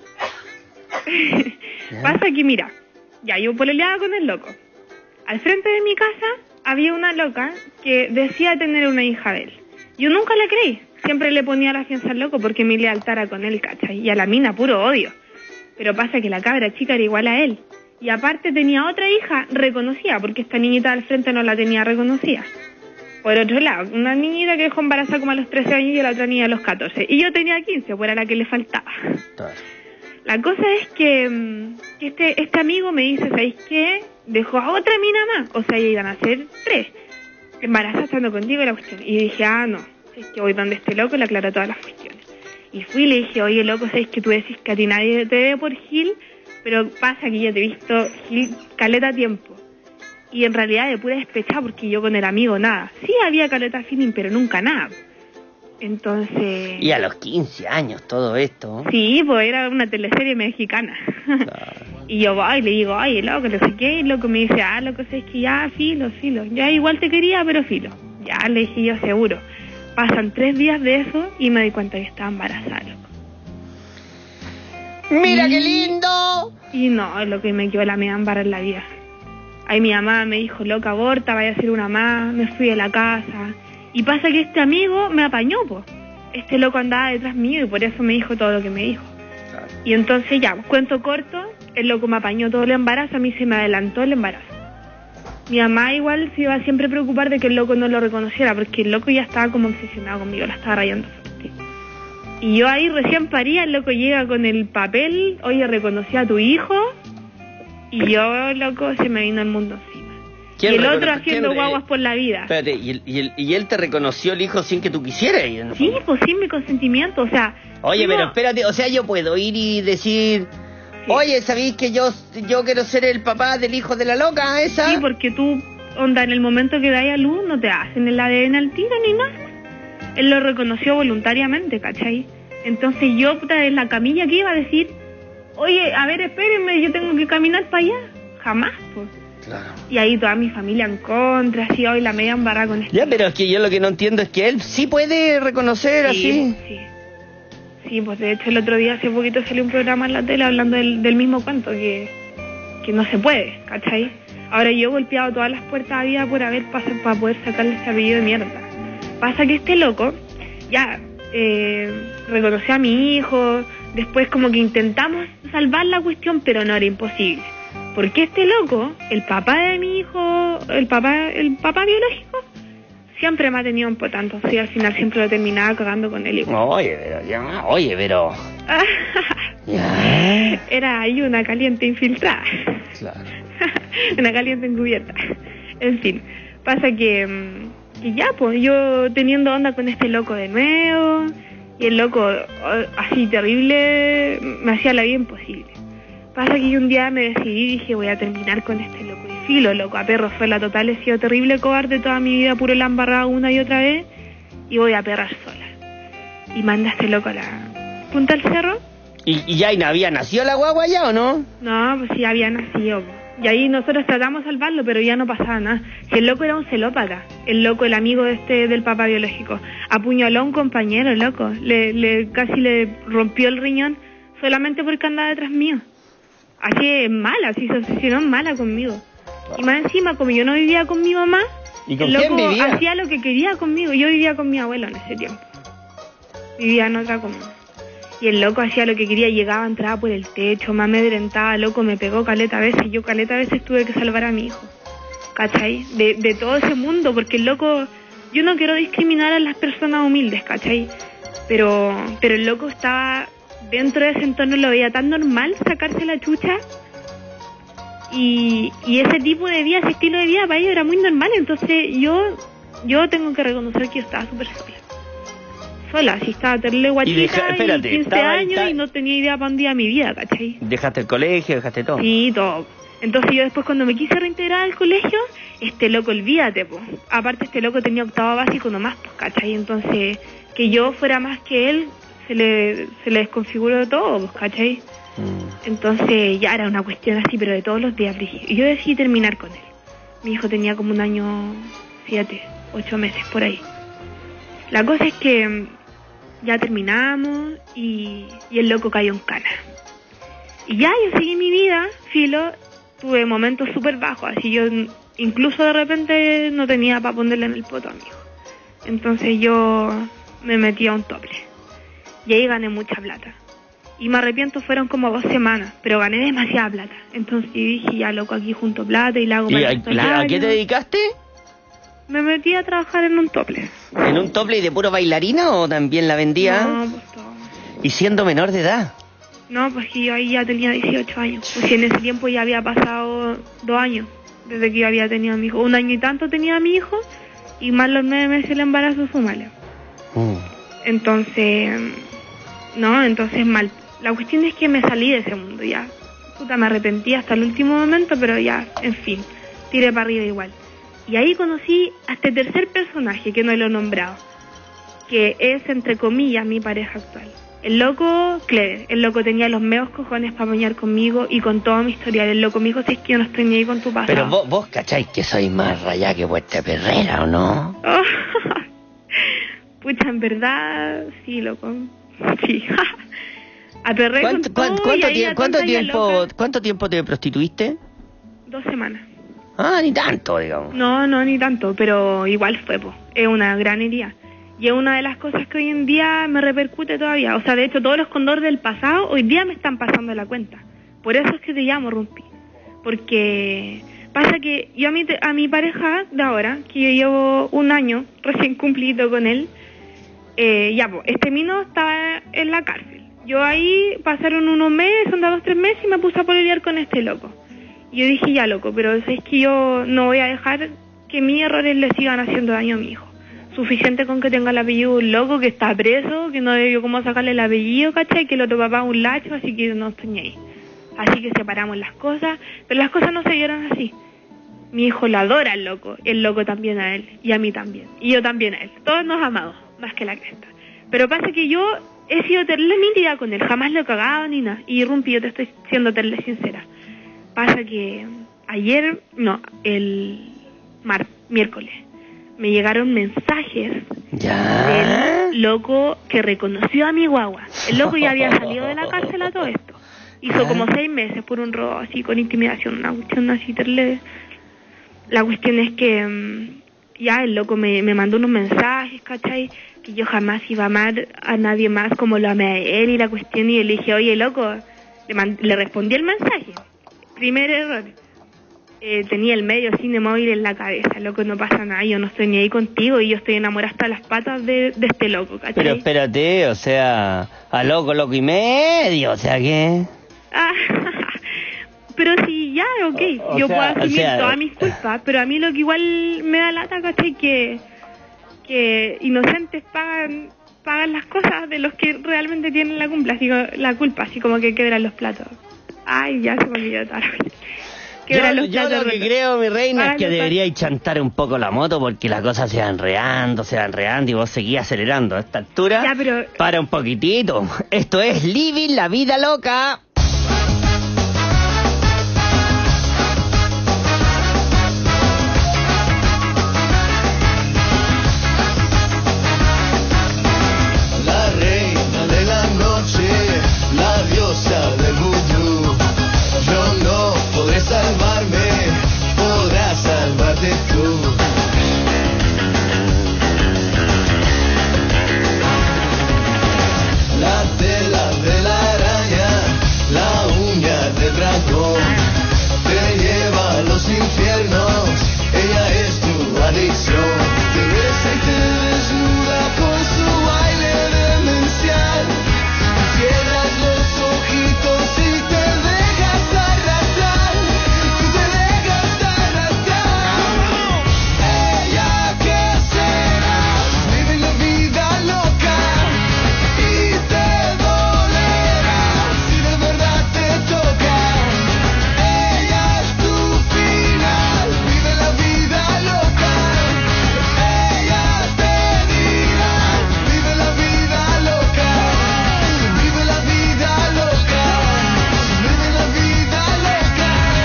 [SPEAKER 24] Pasa que, mira, ya yo pololeaba con el loco. Al frente de mi casa había una loca que decía tener una hija de él. Yo nunca le creí. Siempre le ponía la fianza al loco porque mi lealtad era con él, ¿cachai? Y a la mina, puro odio. Pero pasa que la cabra chica era igual a él. Y aparte tenía otra hija reconocida, porque esta niñita al frente no la tenía reconocida. Por otro lado, una niñita que dejó embarazada como a los trece años y la otra niña a los catorce. Y yo tenía quince, pues era la que le faltaba. La cosa es que, que este, este amigo me dice, ¿sabéis qué? Dejó a otra mina más. O sea, ya iban a ser tres. Embarazada estando contigo la cuestión. Y dije, ah, no. Es que voy donde este loco le aclaro todas las cuestiones. Y fui y le dije, oye, loco, ¿sabes que tú decís que a ti nadie te ve por Gil? Pero pasa que yo te he visto Gil caleta tiempo. Y en realidad de pura despechada, porque yo con el amigo nada. Sí había caleta feeling, pero nunca nada. Entonces...
[SPEAKER 2] Y a los quince años todo esto.
[SPEAKER 24] Sí, pues era una teleserie mexicana. Claro. Y yo voy y le digo, oye, loco, no sé qué. Y loco me dice, ah, loco, es que ya, filo, filo. Ya igual te quería, pero filo. Ya, le dije yo, seguro. Pasan tres días de eso y me di cuenta que estaba embarazada, loco.
[SPEAKER 2] ¡Mira
[SPEAKER 24] y...
[SPEAKER 2] qué lindo!
[SPEAKER 24] Y no, es lo que me quedó la media embarazada en la vida. Ahí mi mamá me dijo, loca, aborta, vaya a ser una más. Me fui de la casa. Y pasa que este amigo me apañó, po. Este loco andaba detrás mío y por eso me dijo todo lo que me dijo. Claro. Y entonces ya, cuento corto, el loco me apañó todo el embarazo, a mí se me adelantó el embarazo. Mi mamá igual se iba a siempre preocupar de que el loco no lo reconociera, porque el loco ya estaba como obsesionado conmigo, la estaba rayando fuerte. Y yo ahí recién paría, el loco llega con el papel, oye, reconocí a tu hijo, y yo, loco, se me vino el mundo encima. Y el otro haciendo guaguas por la vida.
[SPEAKER 2] Espérate, ¿y, el, y, el, ¿y él te reconoció el hijo sin que tú quisieras? ¿No?
[SPEAKER 24] Sí, pues sin mi consentimiento, o sea...
[SPEAKER 2] Oye, digo, pero espérate, o sea, yo puedo ir y decir... Sí. Oye, ¿sabéis que yo yo quiero ser el papá del hijo de la loca esa?
[SPEAKER 24] Sí, porque tú, onda, en el momento que dais a luz, no te hacen el A D N al tiro ni nada. Él lo reconoció voluntariamente, ¿cachai? Entonces yo, puta, en la camilla que iba a decir... Oye, a ver, espérenme, yo tengo que caminar para allá. Jamás, pues.
[SPEAKER 2] Claro.
[SPEAKER 24] Y ahí toda mi familia en contra, así hoy la media embarrada con esto.
[SPEAKER 2] Ya, pero es que yo lo que no entiendo es que él sí puede reconocer
[SPEAKER 24] sí,
[SPEAKER 2] así.
[SPEAKER 24] Sí, sí, pues de hecho el otro día hace poquito salió un programa en la tele hablando del, del mismo cuento, que, que no se puede, ¿cachai? Ahora yo he golpeado todas las puertas a vida por haber pasado para poder sacarle ese apellido de mierda. Pasa que este loco ya eh, reconoció a mi hijo, después como que intentamos salvar la cuestión, pero no era imposible. Porque este loco, el papá de mi hijo, el papá el papá biológico, siempre me ha tenido un potanto. O sea, al final siempre lo terminaba cagando con él. Igual.
[SPEAKER 2] Oye, pero, ya, oye, pero...
[SPEAKER 24] Era ahí una caliente infiltrada.
[SPEAKER 2] Claro.
[SPEAKER 24] Una caliente encubierta. En fin, pasa que, que ya, pues, yo teniendo onda con este loco de nuevo, y el loco, así terrible, me hacía la vida imposible. Pasa que yo un día me decidí y dije, voy a terminar con este loco. Y filo, loco, a perro fue la total, he sido terrible cobarde toda mi vida, puro la embarrada una y otra vez, y voy a perrar sola. Y manda a este loco a la punta del cerro.
[SPEAKER 2] ¿Y, y ya había nacido la guagua ya o no?
[SPEAKER 24] No, pues sí, había nacido. Y ahí nosotros tratamos de salvarlo, pero ya no pasaba nada. Si el loco era un celópata, el loco, el amigo de este del papá biológico, apuñaló a un compañero, loco, le, le casi le rompió el riñón solamente porque andaba detrás mío. Así es mala, así se obsesionó mala conmigo. Y más encima, como yo no vivía con mi mamá,
[SPEAKER 2] ¿y con
[SPEAKER 24] el loco
[SPEAKER 2] quién vivía?
[SPEAKER 24] hacía lo que quería conmigo. Yo vivía con mi abuelo en ese tiempo. Vivía en otra comuna. Y el loco hacía lo que quería, llegaba, entraba por el techo, me amedrentaba, loco, me pegó caleta a veces. Yo caleta a veces tuve que salvar a mi hijo. ¿Cachai? De, de todo ese mundo, porque el loco... Yo no quiero discriminar a las personas humildes, ¿cachai? Pero, pero el loco estaba... Dentro de ese entorno lo veía tan normal sacarse la chucha y, y ese tipo de vida, ese estilo de vida para ellos era muy normal. Entonces yo yo tengo que reconocer que yo estaba súper sola. Sola, si estaba terrible guachita y, deja, espérate, y quince años está... y no tenía idea para dónde iba mi vida, ¿cachai?
[SPEAKER 2] ¿Dejaste el colegio? ¿Dejaste todo?
[SPEAKER 24] Sí, todo. Entonces yo después cuando me quise reintegrar al colegio, este loco, olvídate, pues. Aparte este loco tenía octavo básico nomás, pues, ¿cachai? Entonces que yo fuera más que él... Se le, se le desconfiguró todo, pues, ¿cachai? Mm. Entonces ya era una cuestión así, pero de todos los días. Y yo decidí terminar con él. Mi hijo tenía como un año, siete, ocho meses, por ahí. La cosa es que ya terminamos y, y el loco cayó en cana. Y ya yo seguí mi vida, filo, tuve momentos súper bajos, así yo incluso de repente no tenía para ponerle en el poto a mi hijo. Entonces yo me metí a un tople. Y ahí gané mucha plata. Y me arrepiento, fueron como dos semanas, pero gané demasiada plata. Entonces yo dije, ya loco, aquí junto plata y la hago
[SPEAKER 2] ¿Y
[SPEAKER 24] para
[SPEAKER 2] a,
[SPEAKER 24] el
[SPEAKER 2] la- a qué te dedicaste?
[SPEAKER 24] Me metí a trabajar en un tople.
[SPEAKER 2] ¿En un tople de puro bailarina o también la vendía?
[SPEAKER 24] No, pues todo.
[SPEAKER 2] Y siendo menor de edad.
[SPEAKER 24] No, pues que yo ahí ya tenía dieciocho años. Pues en ese tiempo ya había pasado dos años, desde que yo había tenido a mi hijo. Un año y tanto tenía a mi hijo, y más los nueve meses el embarazo, súmale.
[SPEAKER 2] Mm.
[SPEAKER 24] Entonces, no, entonces mal. La cuestión es que me salí de ese mundo ya. Puta, me arrepentí hasta el último momento, pero ya, en fin, tiré para arriba igual. Y ahí conocí a este tercer personaje que no lo he nombrado, que es, entre comillas, mi pareja actual. El loco, Clever, el loco tenía los meos cojones para bañar conmigo y con todo mi historial. El loco me dijo, si es que yo no estoy ni ahí con tu pasado.
[SPEAKER 2] Pero vos, vos cacháis que sois más rayá que vuestra perrera, ¿o no?
[SPEAKER 24] Oh, pucha, en verdad, sí, loco. Sí. Aperré con
[SPEAKER 2] ¿Cuánto,
[SPEAKER 24] todo
[SPEAKER 2] cuánto,
[SPEAKER 24] y
[SPEAKER 2] cuánto
[SPEAKER 24] ahí
[SPEAKER 2] tie-
[SPEAKER 24] la
[SPEAKER 2] cuánto
[SPEAKER 24] tonta y la
[SPEAKER 2] tiempo,
[SPEAKER 24] loca.
[SPEAKER 2] ¿Cuánto tiempo te prostituiste?
[SPEAKER 24] Dos semanas.
[SPEAKER 2] Ah, ni tanto, digamos.
[SPEAKER 24] No, no, ni tanto, pero igual fue, po. Es una gran herida. Y es una de las cosas que hoy en día me repercute todavía. O sea, de hecho, todos los condores del pasado hoy día me están pasando la cuenta. Por eso es que te llamo, Rumpi. Porque pasa que yo a mi, te- a mi pareja de ahora, que yo llevo un año recién cumplido con él, eh, ya, pues, este mino estaba en la cárcel. Yo ahí pasaron unos meses, onda dos, tres meses, y me puse a pololear con este loco. Y yo dije, ya loco, pero es que yo no voy a dejar que mis errores le sigan haciendo daño a mi hijo. Suficiente con que tenga el apellido de un loco que está preso, que no debió cómo sacarle el apellido, ¿cachai? Que el otro papá es un lacho, así que no estoy ni ahí. Así que separamos las cosas, pero las cosas no se dieron así. Mi hijo lo adora al loco, el loco también a él, y a mí también, y yo también a él. Todos nos amamos, más que la cresta. Pero pasa que yo he sido terrible nítida con él, jamás lo he cagado ni nada. Y Rumpi, yo te estoy siendo terrible sincera. Pasa que ayer, no, el mar, miércoles, me llegaron mensajes del loco que reconoció a mi guagua. El loco ya había salido de la cárcel a todo esto. Hizo como seis meses por un robo así con intimidación, una cuestión así terrible. La cuestión es que mm, ya el loco me, me mandó unos mensajes, ¿cachai? Que yo jamás iba a amar a nadie más como lo amé a él y la cuestión, y yo le dije, oye loco, le, mand- le respondí el mensaje. Primer error. Eh, tenía el medio cine móvil en la cabeza, loco, no pasa nada, yo no estoy ni ahí contigo y yo estoy enamorada hasta las patas de, de este loco, ¿cachai?
[SPEAKER 2] Pero espérate, o sea, a loco, loco y medio, o sea que...
[SPEAKER 24] Ah, pero si ya, ok,
[SPEAKER 2] O- o
[SPEAKER 24] yo
[SPEAKER 2] sea,
[SPEAKER 24] puedo asumir
[SPEAKER 2] o sea,
[SPEAKER 24] todas mis culpas, pero a mí lo que igual me da lata, ¿cachai? Que, que inocentes pagan pagan las cosas de los que realmente tienen la culpa, así, co- la culpa, así como que quebran los platos. Ay, ya se me olvidó todo. Quebran
[SPEAKER 2] Yo,
[SPEAKER 24] los
[SPEAKER 2] yo
[SPEAKER 24] platos
[SPEAKER 2] lo que
[SPEAKER 24] rotos.
[SPEAKER 2] creo, mi reina, es
[SPEAKER 24] Pagan
[SPEAKER 2] que
[SPEAKER 24] los
[SPEAKER 2] deberíais chantar un poco la moto porque la cosa se va enredando, se va enredando y vos seguís acelerando. A esta altura,
[SPEAKER 24] Ya, pero-
[SPEAKER 2] para un poquitito. Esto es Living la Vida Loca.
[SPEAKER 1] La reina de la noche, la diosa del vudú. Yo no podré salvarme, podrás salvarte tú. La tela de la araña, la uña de dragón, te lleva a los infiernos, ella es tu adicción. Te besa y te desnuda con su baile demencial. Cierras los ojitos y te dejas arrastrar, y te dejas arrastrar. Ella que será, vive la vida loca y te dolerá si de verdad te toca. Ella es tu final, vive la vida loca. Ella te dirá, vive la vida loca, vive la vida loca, vive la vida loca.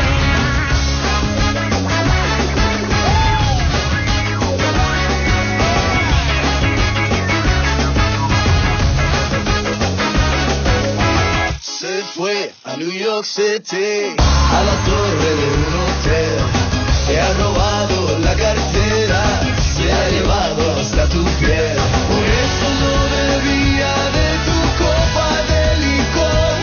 [SPEAKER 1] Se fue a New York City, a la torre de un hotel. Te ha robado la cartera, se ha llevado hasta tu piel. Por eso no bebía de tu copa de licor.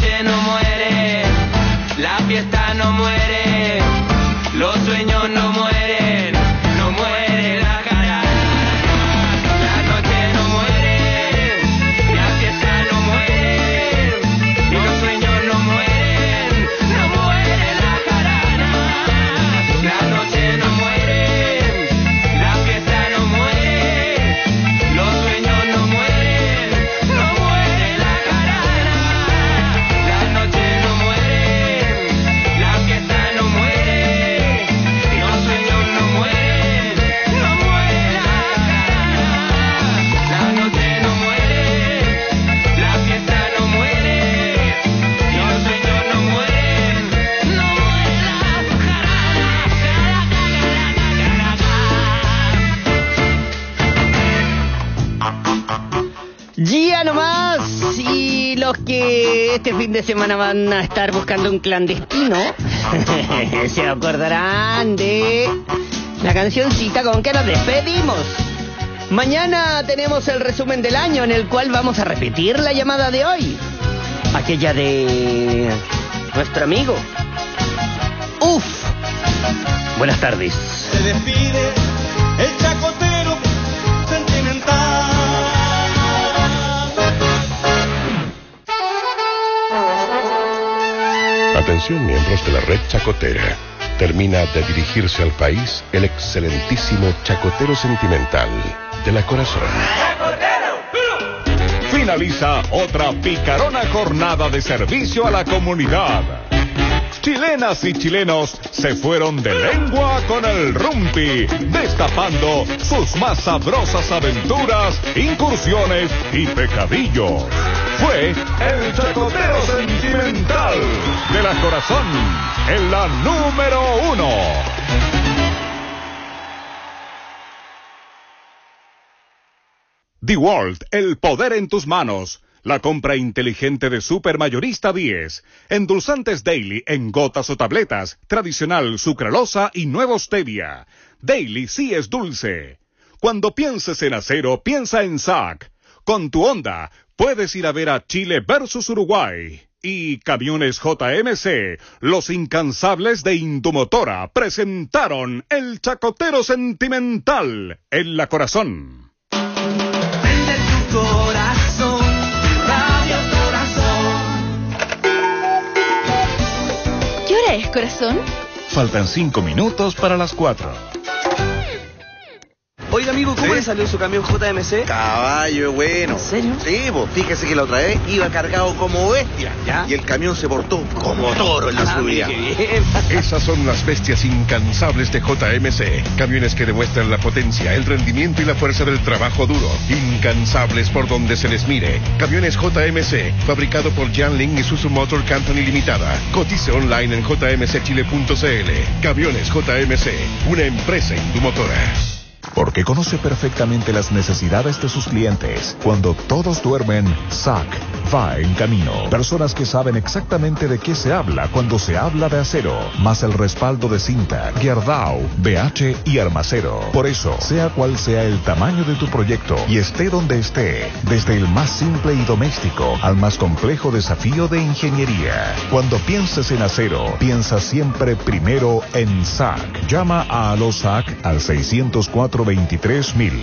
[SPEAKER 3] noche no muere, la fiesta no muere, los sueños no mueren, no muere la cara. La noche no muere, la fiesta no muere, y los sueños no mueren, no muere la jarana. La noche no muere, la fiesta no muere, los sueños no mueren, no muere la jarana. La noche no muere, la fiesta no muere, y los sueños no mueren, no muere la jarana. La noche no muere, la fiesta no muere, y los sueños no mueren, no muere
[SPEAKER 2] Ya nomás, y los que este fin de semana van a estar buscando un clandestino, se acordarán de la cancioncita con que nos despedimos. Mañana tenemos el resumen del año en el cual vamos a repetir la llamada de hoy, aquella de nuestro amigo. Uf, buenas tardes.
[SPEAKER 1] Se despide el chacotero sentimental.
[SPEAKER 7] Atención, miembros de la red chacotera. Termina de dirigirse al país el excelentísimo chacotero sentimental de la Corazón.
[SPEAKER 4] Finaliza otra picarona jornada de servicio a la comunidad. Chilenas y chilenos se fueron de lengua con el rumpi, destapando sus más sabrosas aventuras, incursiones y pecadillos. Fue el chacotero sentimental de la Corazón, en la número uno. DeWalt, el poder en tus manos. La compra inteligente de Supermayorista diez. Endulzantes Daily en gotas o tabletas. Tradicional, sucralosa y nuevo stevia. Daily sí es dulce. Cuando pienses en acero, piensa en S A C. Con tu Honda, puedes ir a ver a Chile versus Uruguay. Y Camiones J M C, los incansables de Indumotora, presentaron el chacotero sentimental en la Corazón.
[SPEAKER 1] Corazón, Radio Corazón.
[SPEAKER 23] ¿Qué hora es, corazón?
[SPEAKER 4] Faltan cinco minutos para las cuatro.
[SPEAKER 12] Oiga, amigo, ¿cómo
[SPEAKER 21] ¿Sí?
[SPEAKER 12] le salió su camión J M C?
[SPEAKER 21] Caballo, bueno.
[SPEAKER 12] ¿En serio?
[SPEAKER 21] Sí, pues fíjese que la otra vez iba cargado como bestia.
[SPEAKER 12] ¿Ya?
[SPEAKER 21] Y el camión se portó como toro en la
[SPEAKER 12] Ah,
[SPEAKER 21] subida.
[SPEAKER 12] qué bien.
[SPEAKER 7] Esas son las bestias incansables de J M C. Camiones que demuestran la potencia, el rendimiento y la fuerza del trabajo duro. Incansables por donde se les mire. Camiones J M C, fabricado por Jiangling y Isuzu Motor Company Limitada. Cotice online en j m c chile punto c l. Camiones J M C, una empresa indumotora.
[SPEAKER 4] Porque conoce perfectamente las necesidades de sus clientes. Cuando todos duermen, S A C va en camino. Personas que saben exactamente de qué se habla cuando se habla de acero, más el respaldo de Cinta, Gerdau, B H y Armacero. Por eso, sea cual sea el tamaño de tu proyecto y esté donde esté, desde el más simple y doméstico al más complejo desafío de ingeniería. Cuando pienses en acero, piensa siempre primero en S A C. Llama a Aló S A C al seiscientos cuatro veintitrés mil.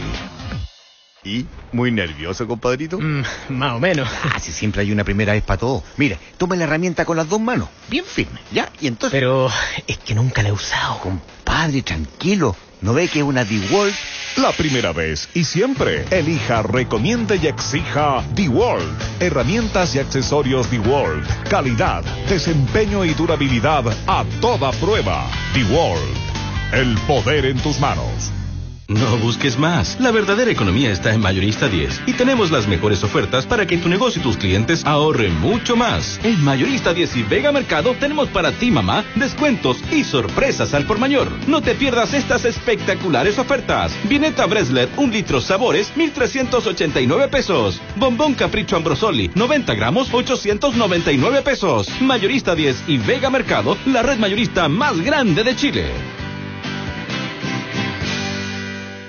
[SPEAKER 11] ¿Y? ¿Muy nervioso, compadrito?
[SPEAKER 12] Mm, más o menos.
[SPEAKER 11] Ah, si siempre hay una primera vez para todo. Mire, tome la herramienta con las dos manos, bien firme, ¿ya? Y entonces...
[SPEAKER 12] Pero es que nunca la he usado.
[SPEAKER 11] Compadre, tranquilo. ¿No ve que es una DeWalt?
[SPEAKER 4] La primera vez y siempre, elija, recomiende y exija DeWalt. Herramientas y accesorios DeWalt. Calidad, desempeño y durabilidad a toda prueba. DeWalt, el poder en tus manos.
[SPEAKER 18] No busques más. La verdadera economía está en Mayorista diez. Y tenemos las mejores ofertas para que tu negocio y tus clientes ahorren mucho más. En Mayorista diez y Vega Mercado tenemos para ti, mamá, descuentos y sorpresas al por mayor. No te pierdas estas espectaculares ofertas. Vineta Breslet, un litro sabores, mil trescientos ochenta y nueve pesos. Bombón Capricho Ambrosoli, noventa gramos, ochocientos noventa y nueve pesos. Mayorista diez y Vega Mercado, la red mayorista más grande de Chile.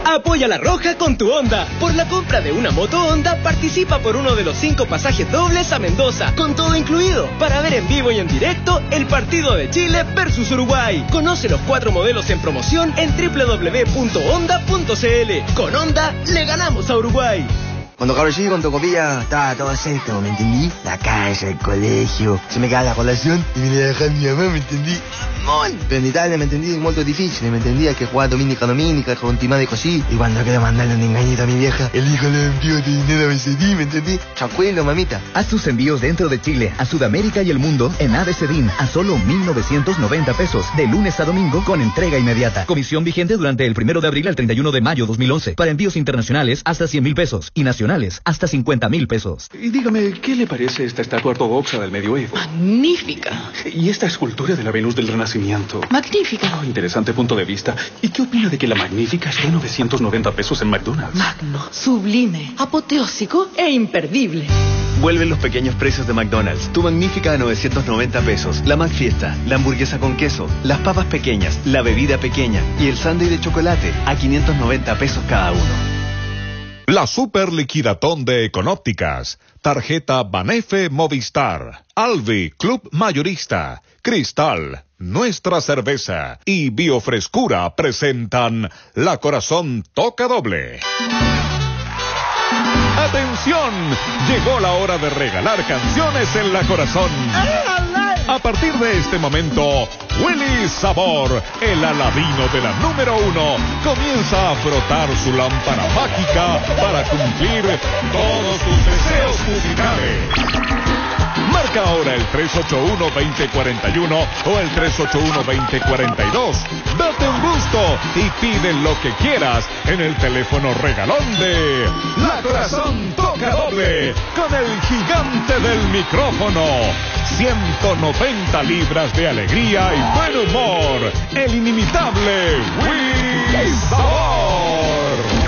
[SPEAKER 13] Apoya la Roja con tu Honda. Por la compra de una moto Honda, participa por uno de los cinco pasajes dobles a Mendoza, con todo incluido, para ver en vivo y en directo el partido de Chile versus Uruguay. Conoce los cuatro modelos en promoción en doble u doble u doble u punto honda punto c l. Con Honda, le ganamos a Uruguay.
[SPEAKER 21] Cuando cabro chico, con Tocopilla, estaba todo seco, ¿me entendí? La casa, el colegio, se me quedaba la colación y me la dejaba mi mamá, ¿me entendí? Mon. Pero en Italia, ¿me entendí? Es muy difícil, ¿me entendí? Hay que jugar dominica dominica, con timada y così. Y cuando quiero mandarle un engañito a mi vieja, el hijo le envió de dinero a B C D, ¿me entendí? Tranquilo, mamita.
[SPEAKER 22] Haz tus envíos dentro de Chile, a Sudamérica y el mundo en A B C D I N a solo mil novecientos noventa pesos, de lunes a domingo con entrega inmediata. Comisión vigente durante el primero de abril al treinta y uno de mayo dos mil once. Para envíos internacionales hasta cien mil pesos y nacionales hasta cincuenta mil pesos.
[SPEAKER 19] Y dígame, ¿qué le parece esta estatua ortodoxa del medioevo?
[SPEAKER 20] Magnífica.
[SPEAKER 19] ¿Y esta escultura de la Venus del Renacimiento?
[SPEAKER 20] Magnífica.
[SPEAKER 19] Oh, interesante punto de vista. ¿Y qué opina de que la Magnífica esté a novecientos noventa pesos en McDonald's?
[SPEAKER 20] Magno, sublime, apoteósico e imperdible.
[SPEAKER 8] Vuelven los pequeños precios de McDonald's. Tu Magnífica a novecientos noventa pesos. La McFiesta, la hamburguesa con queso, las papas pequeñas, la bebida pequeña y el sándwich de chocolate a quinientos noventa pesos cada uno.
[SPEAKER 4] La super liquidatón de Econópticas, tarjeta Banefe Movistar, Alvi Club Mayorista, Cristal, Nuestra Cerveza y Biofrescura presentan La Corazón Toca Doble. ¡Atención! Llegó la hora de regalar canciones en La Corazón. A partir de este momento, Willy Sabor, el aladino de la número uno, comienza a frotar su lámpara mágica para cumplir todos tus deseos musicales. Marca ahora el tres ocho uno, dos cero cuatro uno o el tres ocho uno, dos cero cuatro dos. Date un gusto y pide lo que quieras en el teléfono regalón de La Corazón Toca Doble con el gigante del micrófono. ciento noventa libras de alegría y buen humor. El inimitable Willy Sabor.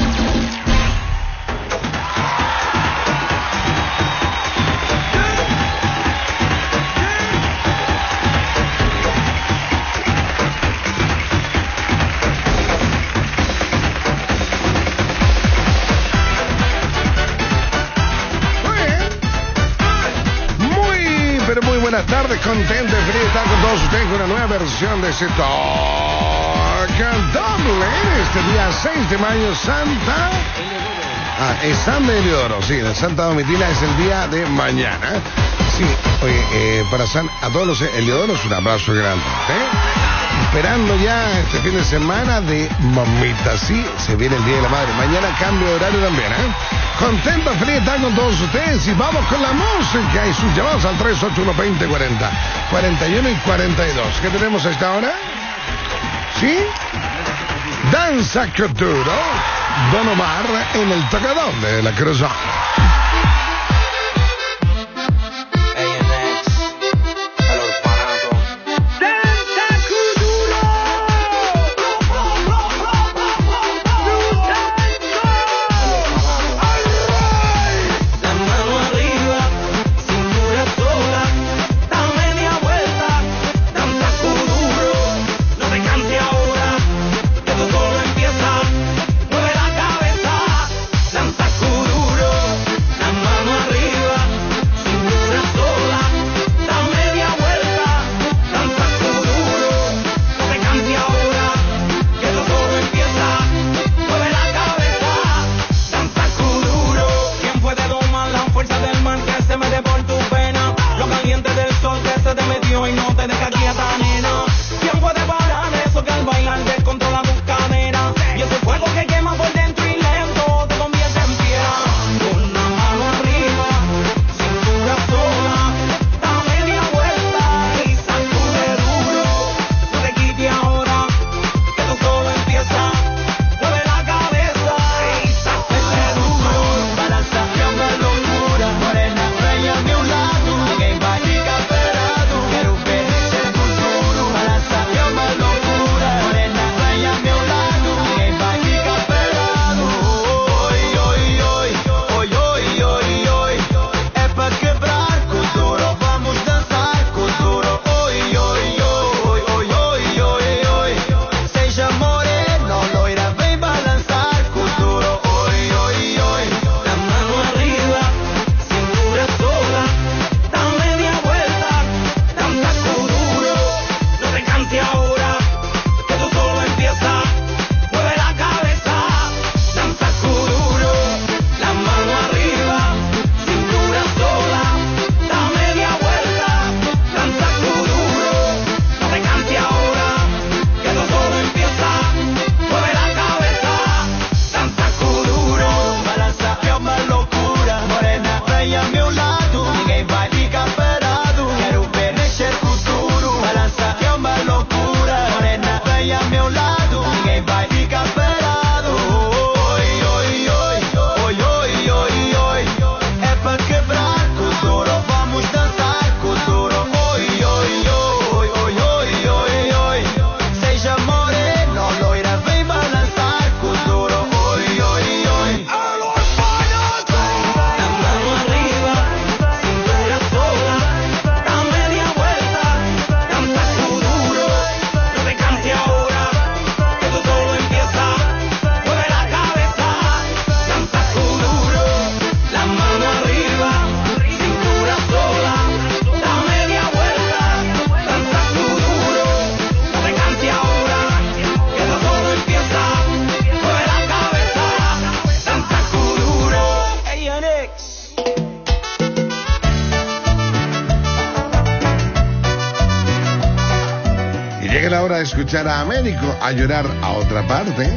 [SPEAKER 5] Buenas tardes, contento y feliz de estar con todos ustedes con una nueva versión de este Toca Doble. Este día seis de mayo, Santa... Ah, es San Eliodoro, sí, la Santa Domitila es el día de mañana. Sí, oye, eh, para San... A todos los Eliodoros un abrazo grande, ¿eh? Esperando ya este fin de semana de mamita, sí, se viene el Día de la Madre. Mañana cambio de horario también, ¿eh? Contento, feliz de estar con todos ustedes y vamos con la música y sus llamados al tres ocho uno, dos cero cuarenta, cuarenta y uno y cuarenta y dos. ¿Qué tenemos a esta hora? ¿Sí? Danza Couture, Don Omar en el tocadón de La Corazón.
[SPEAKER 1] Que
[SPEAKER 5] toca ahora escuchar a Américo a llorar a otra parte.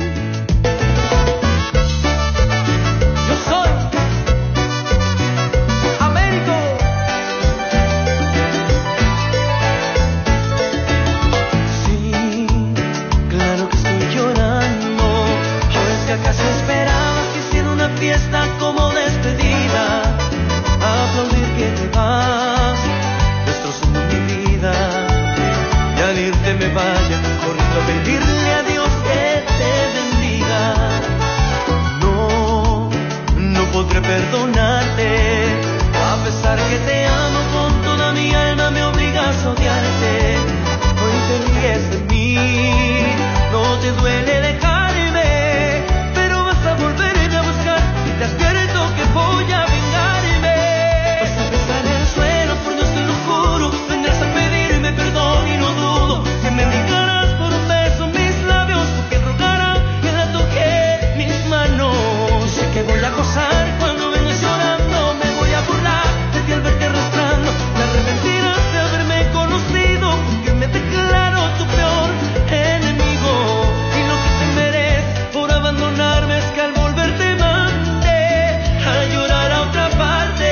[SPEAKER 1] Yo soy Américo. Sí, claro que estoy llorando. ¿Pues que acaso esperabas que hiciera una fiesta como despedida? Aplaudir que te vas, destrozando mi vida. Y al irte me vaya corriendo a pedirle a Dios que te bendiga. No, no podré perdonarte, a pesar que te amo con toda mi alma, me obligas a odiarte. Hoy te ríes de mí, no te duele dejarme, pero vas a volverme a buscar y te advierto que voy a vengarme. Vas a besar el suelo, por Dios te lo juro, vendrás a pedirme perdón y no dudo que me dedicarás por un beso mis labios, tu piel rogará que la toqué mis manos. Sé que voy a gozar cuando vengas llorando, me voy a burlar de ti al verte arrastrando. Te arrepentirás de haberme conocido, porque me declaro tu peor enemigo. Y lo que te mereces por abandonarme es que al volver te mande a llorar a otra parte.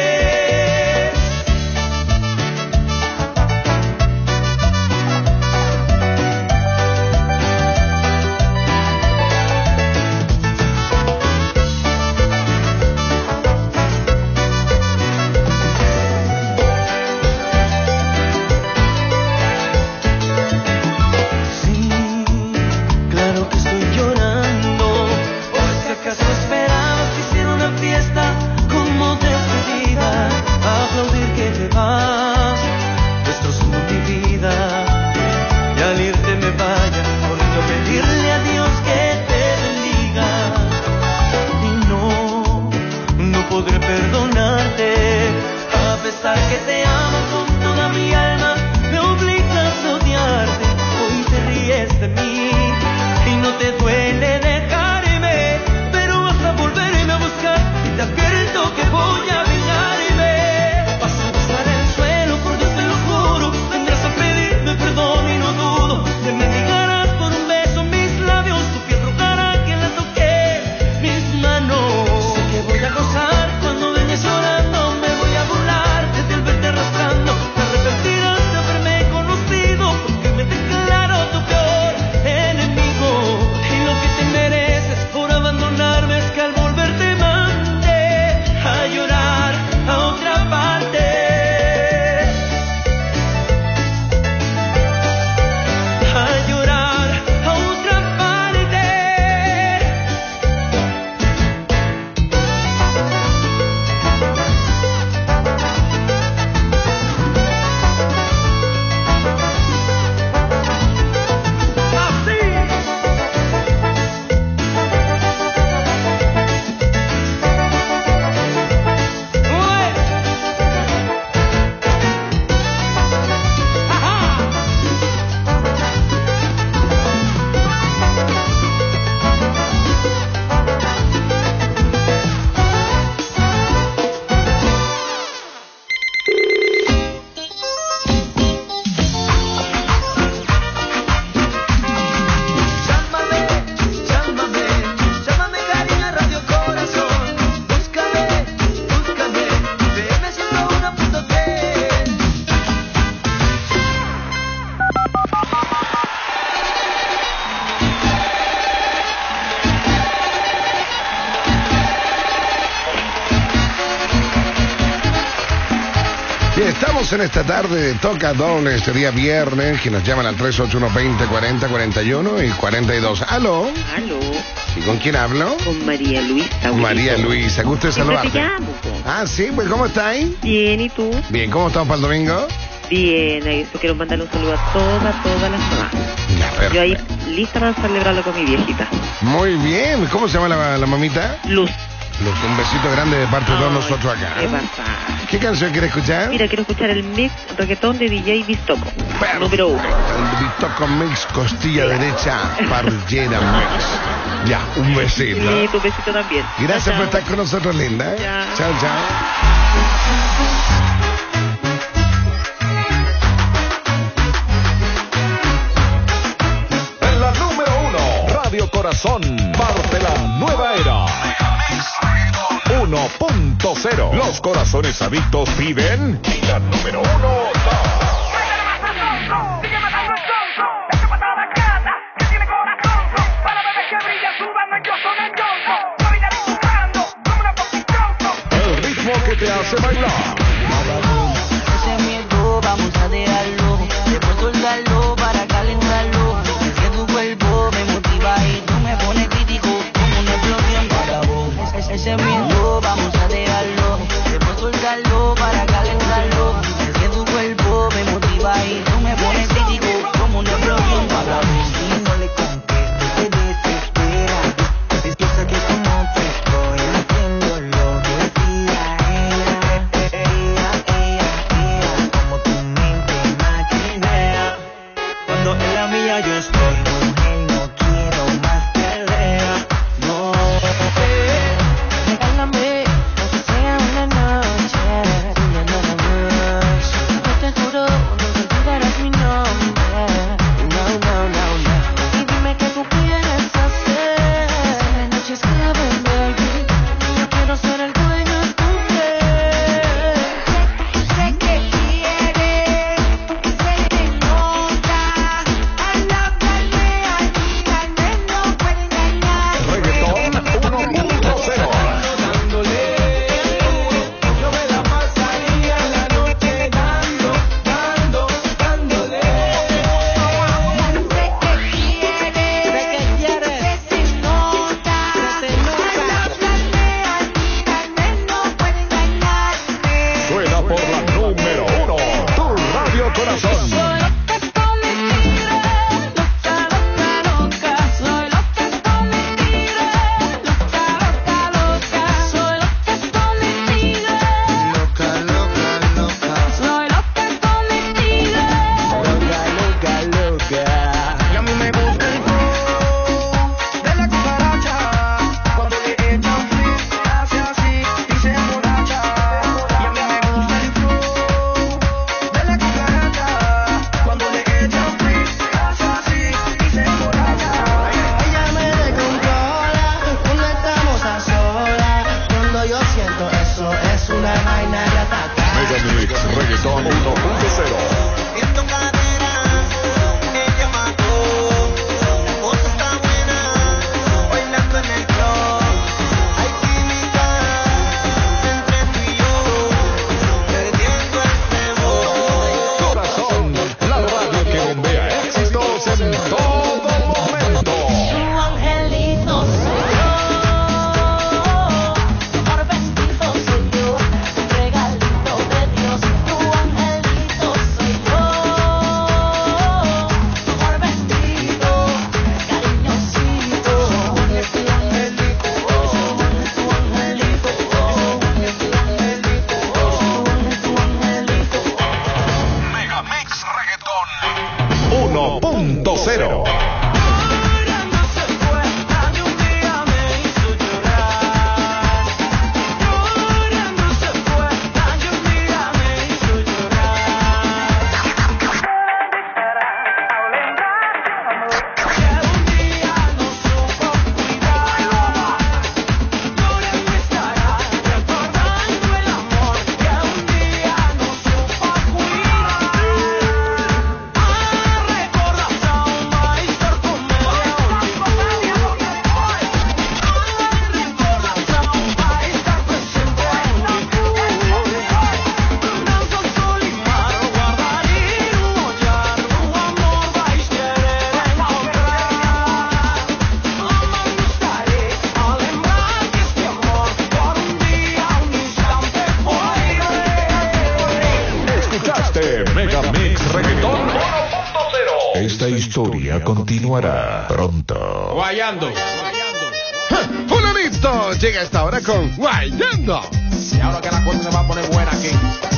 [SPEAKER 1] Sí, claro que estoy llorando. ¿O es que acaso esperabas que hiciera una fiesta como despedida? Aplaudir que te vas, destrozando mi vida. Y al irte me vaya corriendo a pedirle a Dios que te bendiga. Y no, no podré perdonarte, a pesar que te amo con toda mi alma, me obligas a odiarte. Hoy te ríes de mí y no te duele dejarme, pero vas a volverme a buscar y te advierto que voy a vengarme. Vas a besar el suelo, por Dios te lo juro, vendrás a pedirme perdón y no dudo que me dedicarás por un beso mis labios, tu piel rogará que la toqué mis manos. Sé que voy a gozar cuando vengas llorando, me voy a burlar de ti al verte arrastrando. Te arrepentirás de haberme conocido, porque me declaro tu peor enemigo. Y lo que te mereces por abandonarme es que al volver te mande a llorar a otra parte. A llorar a otra parte. Llámame, llámame, llámame cariño a Radio Corazón. Búscame, búscame, F M ciento uno punto tres.
[SPEAKER 5] Y estamos en esta tarde de Toca Doble, este día viernes, que nos llaman al tres ocho uno, veinte, cuarenta, cuarenta y uno y cuarenta y dos. ¿Aló?
[SPEAKER 6] Aló,
[SPEAKER 5] ¿Y con quién hablo?
[SPEAKER 6] con María Luisa.
[SPEAKER 5] María Luisa, gusto de
[SPEAKER 6] Siempre te
[SPEAKER 5] saludarte.
[SPEAKER 6] llamo, po.
[SPEAKER 5] Ah, sí, pues ¿cómo estáis?
[SPEAKER 6] Bien, ¿y tú?
[SPEAKER 5] Bien, ¿cómo estamos para el domingo?
[SPEAKER 6] Bien, a eso quiero mandarle un saludo a todas, todas las mamás.
[SPEAKER 5] Ya, perfecto.
[SPEAKER 6] Yo ahí lista para celebrarlo con mi viejita.
[SPEAKER 5] Muy bien, ¿cómo se llama la, la mamita?
[SPEAKER 6] Luz.
[SPEAKER 5] Luz, un besito grande de parte de todos nosotros acá.
[SPEAKER 6] ¿Qué pasa?
[SPEAKER 5] ¿Qué canción quieres escuchar?
[SPEAKER 6] Mira, quiero escuchar el mix reggaetón de D J Bistoco. Número uno.
[SPEAKER 5] El Bistoco Mix, costilla derecha, parrillera mix. Ya, un besito.
[SPEAKER 6] Sí, tu besito también.
[SPEAKER 5] Gracias
[SPEAKER 6] Chao,
[SPEAKER 5] por
[SPEAKER 6] chao.
[SPEAKER 5] estar con nosotros, linda. ¿eh?
[SPEAKER 6] Chao.
[SPEAKER 5] Chao, chao.
[SPEAKER 4] Corazón, parte de la nueva era. uno punto cero. Los corazones adictos piden la número uno. El ritmo que te hace bailar.
[SPEAKER 14] Ese miedo vamos a dejarlo, después soltarlo para calentarlo. Es que tu cuerpo me motiva y tú me pones crítico como una explosión para vos. Ese, ese miedo vamos a dejarlo, después soltarlo para calentarlo. Es que tu cuerpo me motiva y tú me pones crítico como una explosión para vos. Y no le contesto, te desespera. Es que sé que como te estoy haciendo lo que pida ella. Ella, ella, ella, como tu mente maquinea. Cuando en la mía yo estoy, mujer, no quiero más pelea. No, eh, regálame, aunque sea una noche, una nada más. Yo te juro, nunca olvidarás mi nombre. No, no, no, no. Y dime qué tú quieres hacer. Si la noche es clave, baby, yo quiero ser el dueño de tu piel. Sé que quieres, sé que nota. Al hablarme a mí, al menos puede engañar.
[SPEAKER 4] Reggaetón uno punto cero.
[SPEAKER 14] Dándole, yo me la pasaría la noche dando, dando, dándole. Sé que quieres, sé que quieres, se nota, se nota. Al hablarme a mí, al menos puede engañarme.
[SPEAKER 4] Suena por la número uno. Tu Radio Corazón.
[SPEAKER 14] Soy loca con el tigre, loca, loca, loca. Soy loca con el tigre, loca, loca, loca. Soy loca con el tigre, loca, loca, loca. Soy loca con el tigre, loca, loca, loca. Y a mí me gusta el flow de la cucaracha, cuando le echan frizz, hace así y se emborracha. Y a mí me gusta el flow de la cucaracha, cuando le echan frizz, hace así y se emborracha. Ella me descontrola cuando estamos a solas. Cuando yo siento eso es una vaina de atacar.
[SPEAKER 4] Mega Mix Reggaetón uno punto cero.
[SPEAKER 14] Viendo caderas, ella mató. La cosa está buena, bailando en el club. Hay química entre tú y yo, perdiendo el cebo.
[SPEAKER 4] Corazón, la radio que bombea éxitos en todo momento.
[SPEAKER 14] Tu angelito soy yo, mejor vestido soy yo, un regalito de Dios. Tu angelito soy yo, mejor vestido, cariñosito. Es tu angelito, es tu angelito, es tu angelito, es tu angelito.
[SPEAKER 7] Mega Mix Reggaetón.
[SPEAKER 4] uno punto cero.
[SPEAKER 14] Llorando se fue, de un día me hizo llorar. Llorando se fue, de un día me hizo llorar. Que un día no supo cuidarlo. Llorando estará, recordando el amor que un día no supo cuidar. A recordação mais estar com ela. A recordação vai estar presente. Não sou solimar, guardar e olhar. O amor vais querer encontrar. Amando estaré a lembrar que este amor por um dia, um instante foi.
[SPEAKER 4] Escuchaste Mega Mix Reggaetón uno punto cero. Esta historia continuará pronto.
[SPEAKER 3] Guayando.
[SPEAKER 5] Fulanito llega a esta hora con Guayando.
[SPEAKER 3] Y ahora que la cosa se va a poner buena aquí.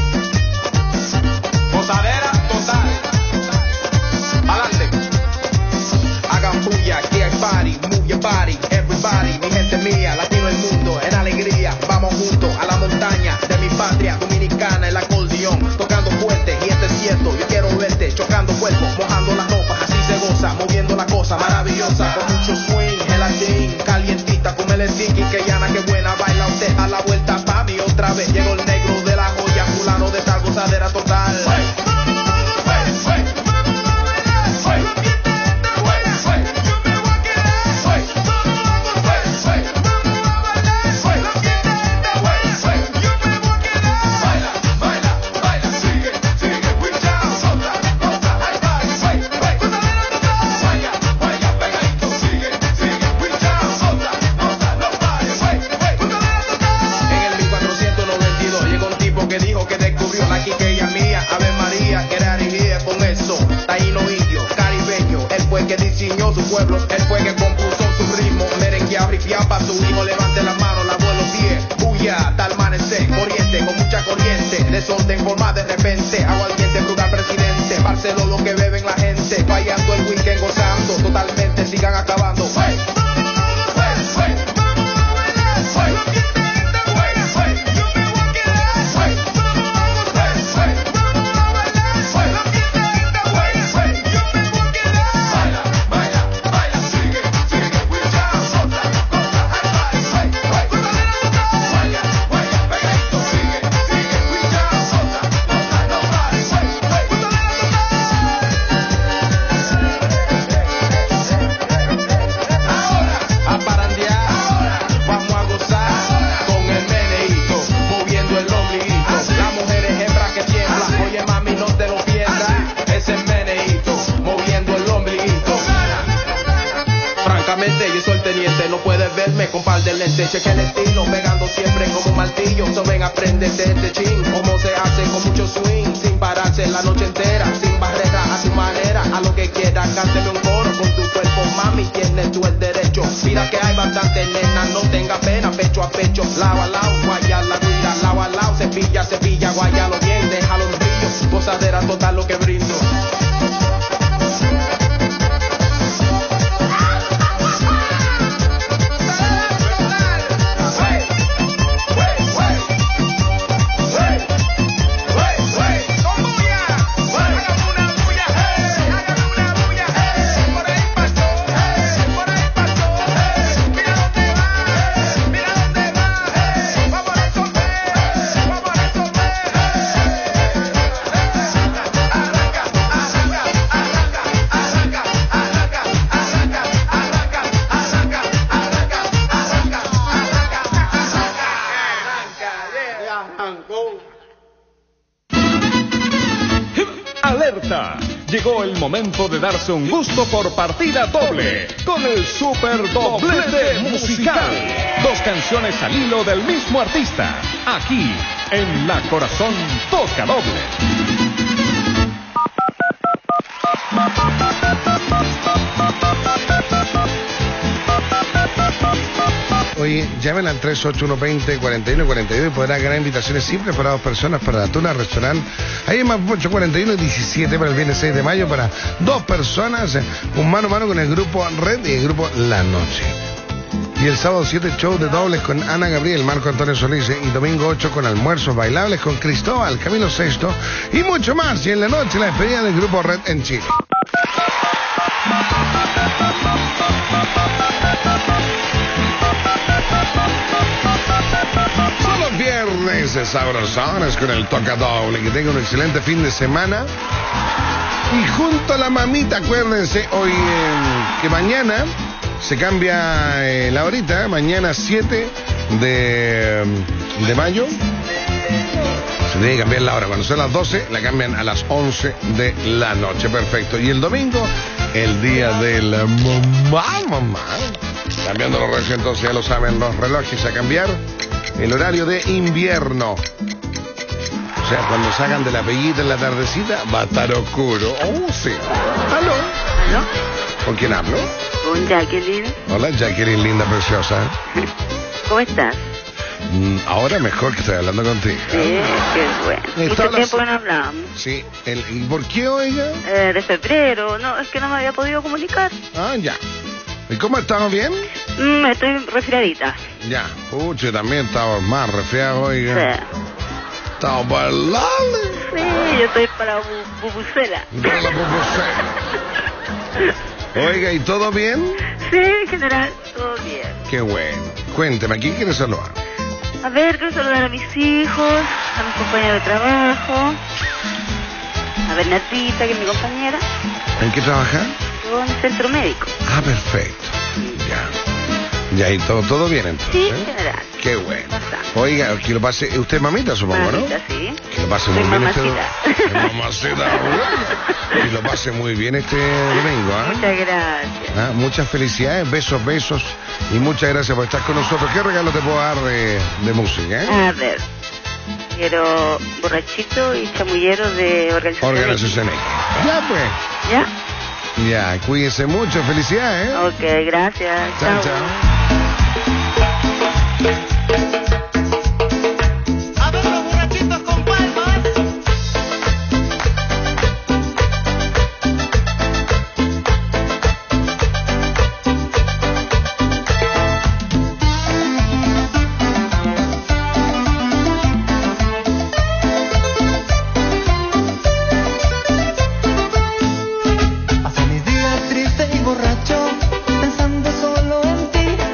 [SPEAKER 3] Gozadera total. Adelante. Hagan bulla, aquí hay party. Move your body, everybody. Mi gente mía, latino el mundo, en alegría. Vamos juntos a la montaña de mi patria dominicana, el acordeón. Tocando fuerte, y esto es cierto. Yo quiero verte chocando cuerpos, mojando las ropas. Así se goza, moviendo la cosa maravillosa. Con mucho swing, el
[SPEAKER 9] gente, cheque el estilo, pegando siempre como un martillo. So ven, apréndete este chin, cómo se hace con mucho swing, sin pararse la noche entera, sin barrera, a tu manera, a lo que quieras, cánteme un coro con tu cuerpo, mami, tienes tú el derecho. Mira que hay bastante nena, no tenga pena, pecho a pecho, lado a lado, guaya la guira, lado a lado, cepilla, cepilla, guayalo bien, déjalo en brillo, gozadera total lo que brindo.
[SPEAKER 15] ¡Alerta! Llegó el momento de darse un gusto por partida doble con el Super Doblete Musical. Dos canciones al hilo del mismo artista. Aquí, en La Corazón Toca Doble.
[SPEAKER 5] Oye, llamen al tres ocho uno, dos cero, cuatro uno cuatro dos y podrán ganar invitaciones simples para dos personas para la Tuna Restaurant. Ahí en Mapocho cuarenta y uno diecisiete para el viernes seis de mayo para dos personas, un mano a mano con el grupo Red y el grupo La Noche. Y el sábado siete, show de dobles con Ana Gabriel, Marco Antonio Solís, y domingo ocho con almuerzos bailables con Cristóbal, Camilo Sexto y mucho más. Y en la noche la despedida del grupo Red en Chile. Son los viernes de sabrosones con el Toca Doble. Que tengan un excelente fin de semana. Y junto a la mamita, acuérdense hoy eh, que mañana se cambia eh, la horita, mañana siete de, de mayo. Se tiene que cambiar la hora. Cuando son las doce, la cambian a las once de la noche. Perfecto. Y el domingo, el día del mamá, mamá. Cambiando los relojes, entonces ya lo saben, los relojes a cambiar. El horario de invierno. O sea, cuando sacan de la pellita en la tardecita, va a estar oscuro. Oh, sí. ¿Aló?
[SPEAKER 16] ¿Aló?
[SPEAKER 5] ¿Con quién hablo?
[SPEAKER 16] Con Jacqueline.
[SPEAKER 5] Hola, Jacqueline, linda, preciosa.
[SPEAKER 16] ¿Cómo estás?
[SPEAKER 5] Mm, ahora mejor que estoy hablando contigo.
[SPEAKER 16] Sí, qué bueno. Mucho
[SPEAKER 5] las...
[SPEAKER 16] tiempo que no hablamos.
[SPEAKER 5] Sí. El... ¿Y por qué, oiga?
[SPEAKER 16] Eh, de febrero. No, es que no me había podido comunicar.
[SPEAKER 5] Ah, ya. ¿Y cómo estamos? ¿Bien?
[SPEAKER 16] Mm, estoy resfriadita.
[SPEAKER 5] Ya. Pucha, también estamos más resfriados, oiga.
[SPEAKER 16] Sí.
[SPEAKER 5] Estamos para el lado.
[SPEAKER 16] Sí, yo estoy para bu bubucela.
[SPEAKER 5] Para la bubucela. Oiga, ¿y todo bien?
[SPEAKER 16] Sí, en general, todo bien.
[SPEAKER 5] Qué bueno. Cuénteme, ¿a quién quieres saludar?
[SPEAKER 16] A ver, quiero saludar a mis hijos, a mis compañeros de trabajo, a Bernardita, que es mi compañera.
[SPEAKER 5] ¿En qué trabaja?
[SPEAKER 16] Yo en el centro médico.
[SPEAKER 5] Ah, perfecto. Ya. Ya, y todo, todo bien entonces.
[SPEAKER 16] Sí, en general.
[SPEAKER 5] Qué bueno. Bastante. Oiga, que lo pase, usted es mamita, supongo,
[SPEAKER 16] mamita,
[SPEAKER 5] ¿no?
[SPEAKER 16] Sí.
[SPEAKER 5] Que lo pase muy
[SPEAKER 16] Soy
[SPEAKER 5] bien
[SPEAKER 16] mamacita.
[SPEAKER 5] este mamacita. Que lo pase muy bien este domingo, ¿ah? ¿eh?
[SPEAKER 16] Muchas gracias.
[SPEAKER 5] ¿Ah? Muchas felicidades, besos, besos y muchas gracias por estar con nosotros. ¿Qué regalo te puedo dar de, de música, eh?
[SPEAKER 16] A ver. Quiero borrachito y chamullero de Organización
[SPEAKER 5] Organización X. Ya pues.
[SPEAKER 16] ¿Ya?
[SPEAKER 5] Ya, cuídense mucho, felicidades, ¿eh?
[SPEAKER 16] Ok, gracias.
[SPEAKER 5] Chao, chao.
[SPEAKER 1] A ver los borrachitos con palmas. Hace mis días triste y borracho, pensando solo en ti.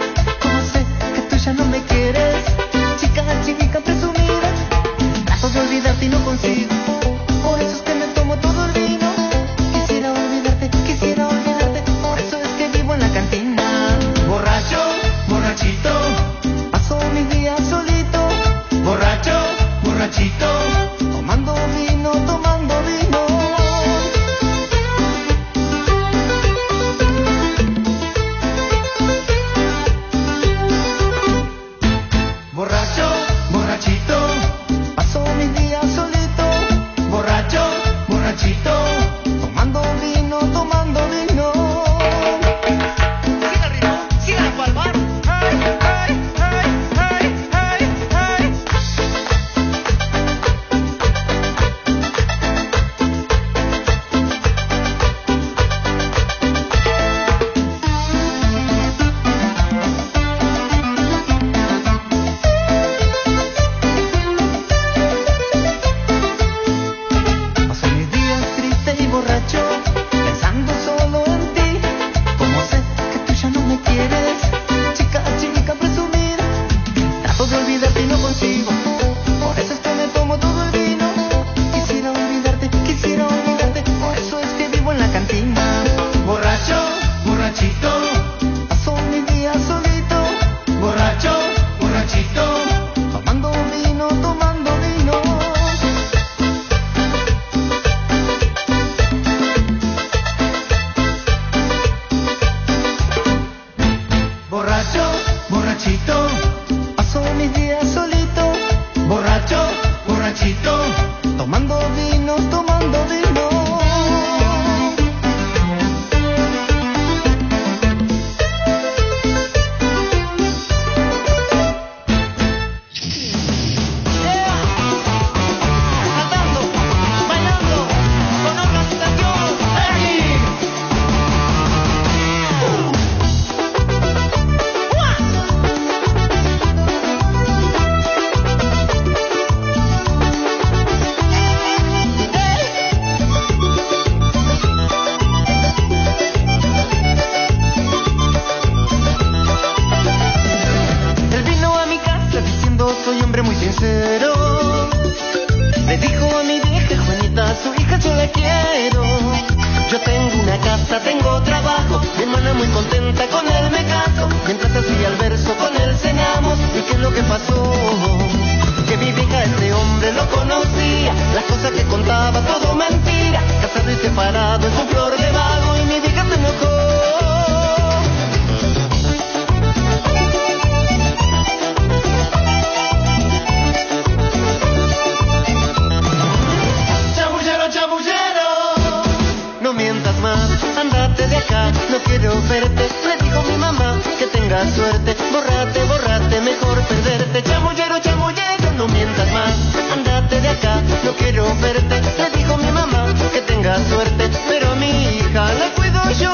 [SPEAKER 1] no mientas más, andate de acá, no quiero verte. Le dijo mi mamá que tengas suerte, bórrate, bórrate, mejor perderte. Chamullero, chamullero, no mientas más, andate de acá, no quiero verte. Le dijo mi mamá que tengas suerte, pero a mi hija la cuido yo.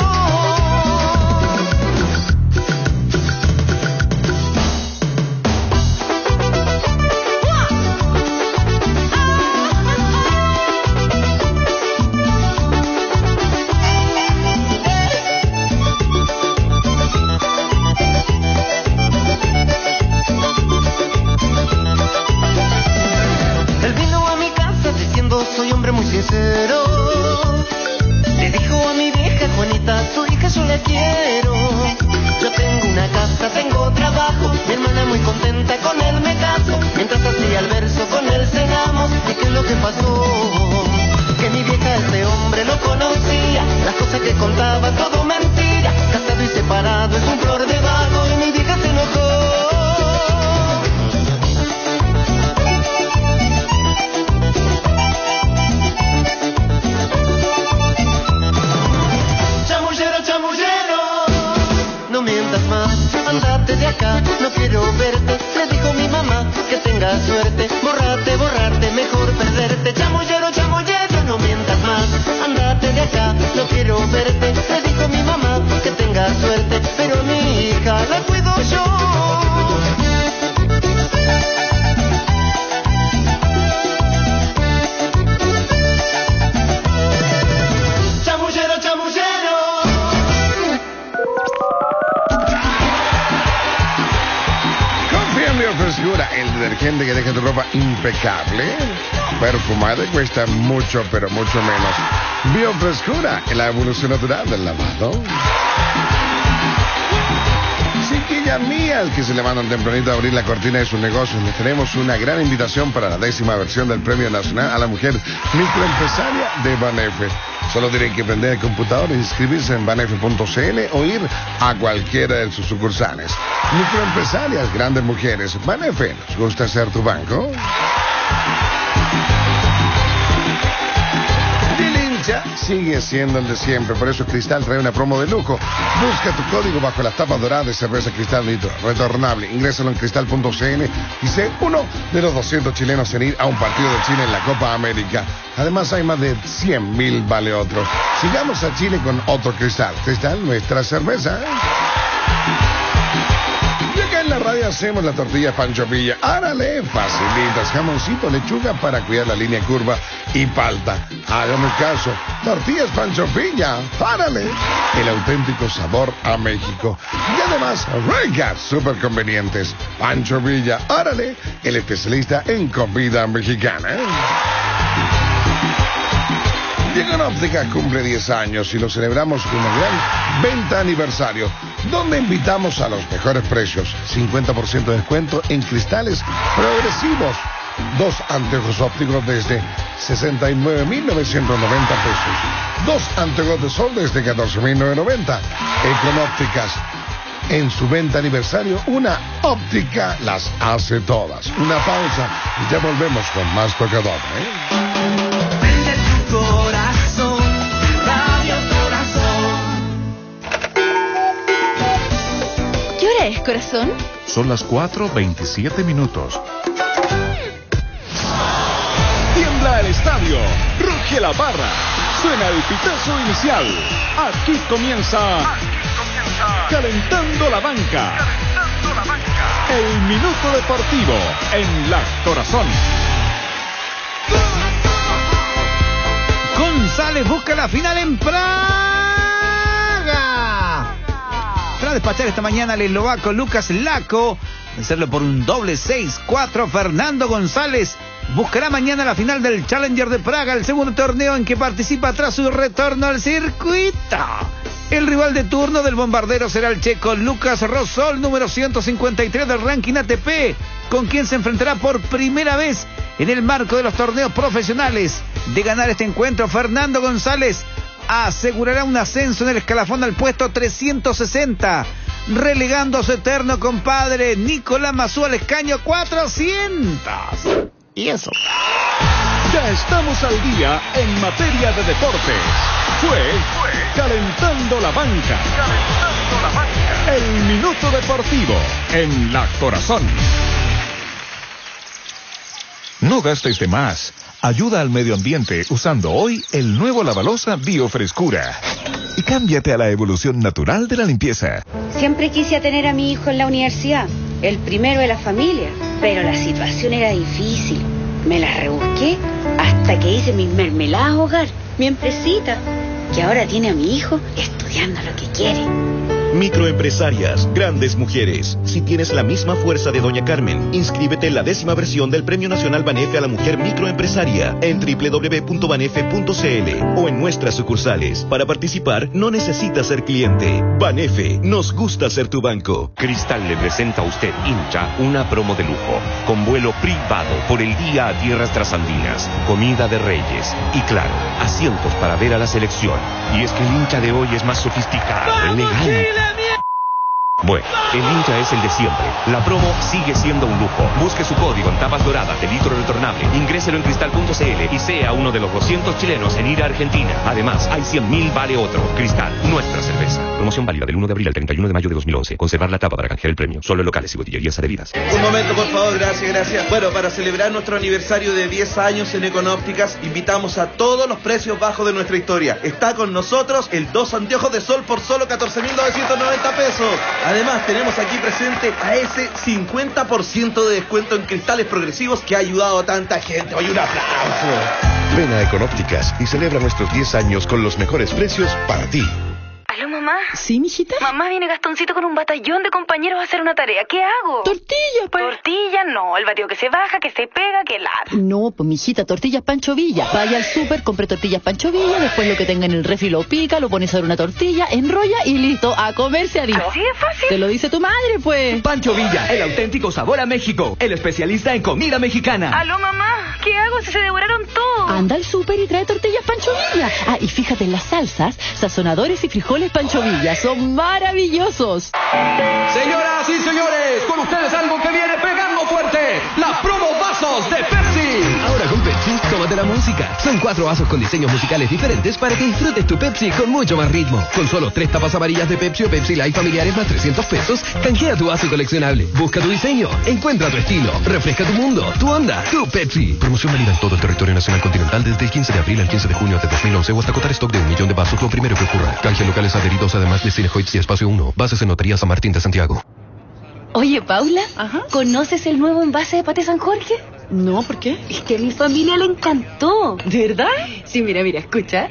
[SPEAKER 1] Soy hombre muy sincero. Le dijo a mi vieja Juanita, su hija yo la quiero. Yo tengo una casa, tengo trabajo, mi hermana muy contenta, con él me caso. Mientras hacía el verso con él cenamos. ¿Y qué es lo que pasó? Que mi vieja a este hombre no conocía. Las cosas que contaba, todo mentira. Casado y separado, es un flor de vago. Y mi vieja se enojó. Andate de acá, no quiero verte. Le dijo mi mamá que tengas suerte. Bórrate, borrarte, mejor perderte. Chamullero, chamullero, no mientas más. Andate de acá, no quiero verte. Le dijo mi mamá que tengas suerte, pero mi hija la cuido yo.
[SPEAKER 5] Biofrescura, el detergente que deja tu ropa impecable, perfumada y cuesta mucho, pero mucho menos. Biofrescura, la evolución natural del lavado. Chiquillas mías que se levantan tempranito a abrir la cortina de sus negocios, les tenemos una gran invitación para la décima versión del Premio Nacional a la Mujer Microempresaria de Banefe. Solo tienen que prender el computador e inscribirse en banefe punto c l o ir a cualquiera de sus sucursales. Microempresarias, grandes mujeres. Banefe, ¿nos gusta ser tu banco? Dilincha sigue siendo el de siempre, por eso Cristal trae una promo de lujo. Busca tu código bajo las tapas doradas de cerveza Cristal Nitro, retornable. Ingrésalo en cristal punto c l y sé uno de los doscientos chilenos en ir a un partido de Chile en la Copa América. Además hay más de cien mil vale otro. Sigamos a Chile con otro Cristal. Cristal, nuestra cerveza. Y acá en la radio hacemos la tortilla Pancho Villa. Árale, facilitas, jamoncito, lechuga para cuidar la línea curva y palta. Hágame caso, tortillas Pancho Villa. Árale, el auténtico sabor a México. Y además, regas súper convenientes. Pancho Villa, árale, el especialista en comida mexicana. Diagon Óptica cumple diez años y lo celebramos con una gran venta aniversario, donde invitamos a los mejores precios. cincuenta por ciento de descuento en cristales progresivos. Dos anteojos ópticos desde sesenta y nueve mil novecientos noventa pesos. Dos anteojos de sol desde catorce mil novecientos noventa. Econópticas. En su venta aniversario, una óptica las hace todas. Una pausa y ya volvemos con más tocador, ¿eh?
[SPEAKER 1] Corazón, Radio Corazón.
[SPEAKER 23] ¿Qué hora es, corazón?
[SPEAKER 4] Son las cuatro veintisiete minutos.
[SPEAKER 15] Tiembla el estadio, ruge la barra, suena el pitazo inicial. Aquí comienza, Aquí comienza Calentando la banca. Calentando la banca. El minuto deportivo en La Corazón.
[SPEAKER 2] González busca la final en Praga. Tras despachar esta mañana al eslovaco Lucas Laco, vencerlo por un doble seis cuatro, Fernando González buscará mañana la final del Challenger de Praga, el segundo torneo en que participa tras su retorno al circuito. El rival de turno del bombardero será el checo Lucas Rosol, número ciento cincuenta y tres del ranking A T P, con quien se enfrentará por primera vez en el marco de los torneos profesionales. De ganar este encuentro, Fernando González asegurará un ascenso en el escalafón al puesto trescientos sesenta, relegando a su eterno compadre Nicolás Mazú al escaño cuatrocientos. Y eso.
[SPEAKER 15] Ya estamos al día en materia de deportes. Fue, Fue Calentando la Banca. Calentando la Banca. El Minuto Deportivo en La Corazón.
[SPEAKER 4] No gastes de más. Ayuda al medio ambiente usando hoy el nuevo Lavaloza Biofrescura. Y cámbiate a la evolución natural de la limpieza.
[SPEAKER 10] Siempre quise tener a mi hijo en la universidad, el primero de la familia, pero la situación era difícil. Me las rebusqué hasta que hice mis mermeladas hogar, mi empresita, que ahora tiene a mi hijo estudiando lo que quiere.
[SPEAKER 12] Microempresarias, grandes mujeres. Si tienes la misma fuerza de Doña Carmen, inscríbete en la décima versión del Premio Nacional Banefe a la Mujer Microempresaria en doble u doble u doble u punto banefe punto ce ele o en nuestras sucursales. Para participar, no necesitas ser cliente. Banefe, nos gusta ser tu banco.
[SPEAKER 17] Cristal le presenta a usted, hincha, una promo de lujo, con vuelo privado por el día a tierras trasandinas, comida de reyes y, claro, asientos para ver a la selección. Y es que el hincha de hoy es más sofisticado, elegante. Bueno, el hincha es el de siempre. La promo sigue siendo un lujo. Busque su código en tapas doradas de litro retornable. Ingréselo en cristal punto ce ele y sea uno de los doscientos chilenos en ir a Argentina. Además, hay cien mil vale otro. Cristal, nuestra cerveza. Promoción válida del uno de abril al treinta y uno de mayo de dos mil once. Conservar la tapa para canjear el premio. Solo en locales y botillerías adheridas.
[SPEAKER 24] Un momento, por favor. Gracias, gracias. Bueno, para celebrar nuestro aniversario de diez años en Econópticas, invitamos a todos los precios bajos de nuestra historia. Está con nosotros el dos anteojos de sol por solo catorce mil novecientos noventa pesos. Además, tenemos aquí presente a ese cincuenta por ciento de descuento en cristales progresivos que ha ayudado a tanta gente. Oye, un aplauso.
[SPEAKER 7] Ven a Econópticas y celebra nuestros diez años con los mejores precios para ti.
[SPEAKER 16] ¿Aló, mamá?
[SPEAKER 20] ¿Sí, mijita?
[SPEAKER 16] Mamá, viene Gastoncito con un batallón de compañeros a hacer una tarea. ¿Qué hago?
[SPEAKER 20] Tortilla, pues.
[SPEAKER 16] Tortilla, no. El batido que se baja, que se pega, que lara.
[SPEAKER 20] No, pues, mijita, tortillas Pancho Villa. Vaya al súper, compre tortillas Pancho Villa, después lo que tenga en el refri lo pica, lo pones sobre una tortilla, enrolla y listo, a comerse a
[SPEAKER 16] ¿Así de fácil?
[SPEAKER 20] Te lo dice tu madre, pues.
[SPEAKER 13] Pancho Villa, el auténtico sabor a México. El especialista en comida mexicana.
[SPEAKER 16] ¿Aló, mamá? ¿Qué hago si se devoraron todo?
[SPEAKER 20] Anda al súper y trae tortillas Pancho Villa. Ah, y fíjate en las salsas, sazonadores y frijoles Pancho Villa. Son maravillosos.
[SPEAKER 13] Señoras y señores, con ustedes algo que viene pegando fuerte. Las promo vasos de Pepsi.
[SPEAKER 25] Ahora con Pepsi, tómate la música. Son cuatro vasos con diseños musicales diferentes para que disfrutes tu Pepsi con mucho más ritmo. Con solo tres tapas amarillas de Pepsi o Pepsi Light familiares más trescientos pesos, canjea tu vaso coleccionable. Busca tu diseño, encuentra tu estilo, refresca tu mundo, tu onda, tu Pepsi.
[SPEAKER 12] Promoción válida en todo el territorio nacional continental desde el quince de abril al quince de junio de dos mil once o hasta agotar stock de un millón de vasos lo primero que ocurra. Canje locales adheridos además de Cinehoids y Espacio uno. Bases en Notaría San Martín de Santiago.
[SPEAKER 10] Oye, Paula,
[SPEAKER 20] Ajá.
[SPEAKER 10] ¿conoces el nuevo envase de Paté San Jorge?
[SPEAKER 20] No, ¿por qué?
[SPEAKER 10] Es que a mi familia le encantó.
[SPEAKER 20] ¿De verdad?
[SPEAKER 10] Sí, mira, mira, escucha.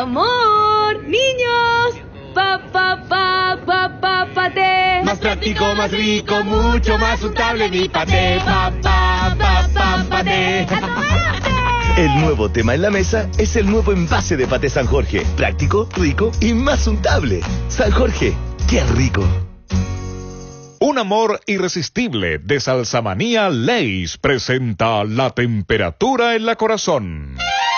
[SPEAKER 10] Amor, niños, pa, pa, pa, pa, pa, paté.
[SPEAKER 1] Más práctico, más rico, mucho más untable mi paté. Pa, pa, pa, pa, paté.
[SPEAKER 12] El nuevo tema en la mesa es el nuevo envase de Paté San Jorge. Práctico, rico y más untable. San Jorge, qué rico.
[SPEAKER 4] Un amor irresistible de Salsamanía Lays presenta La Temperatura en la Corazón.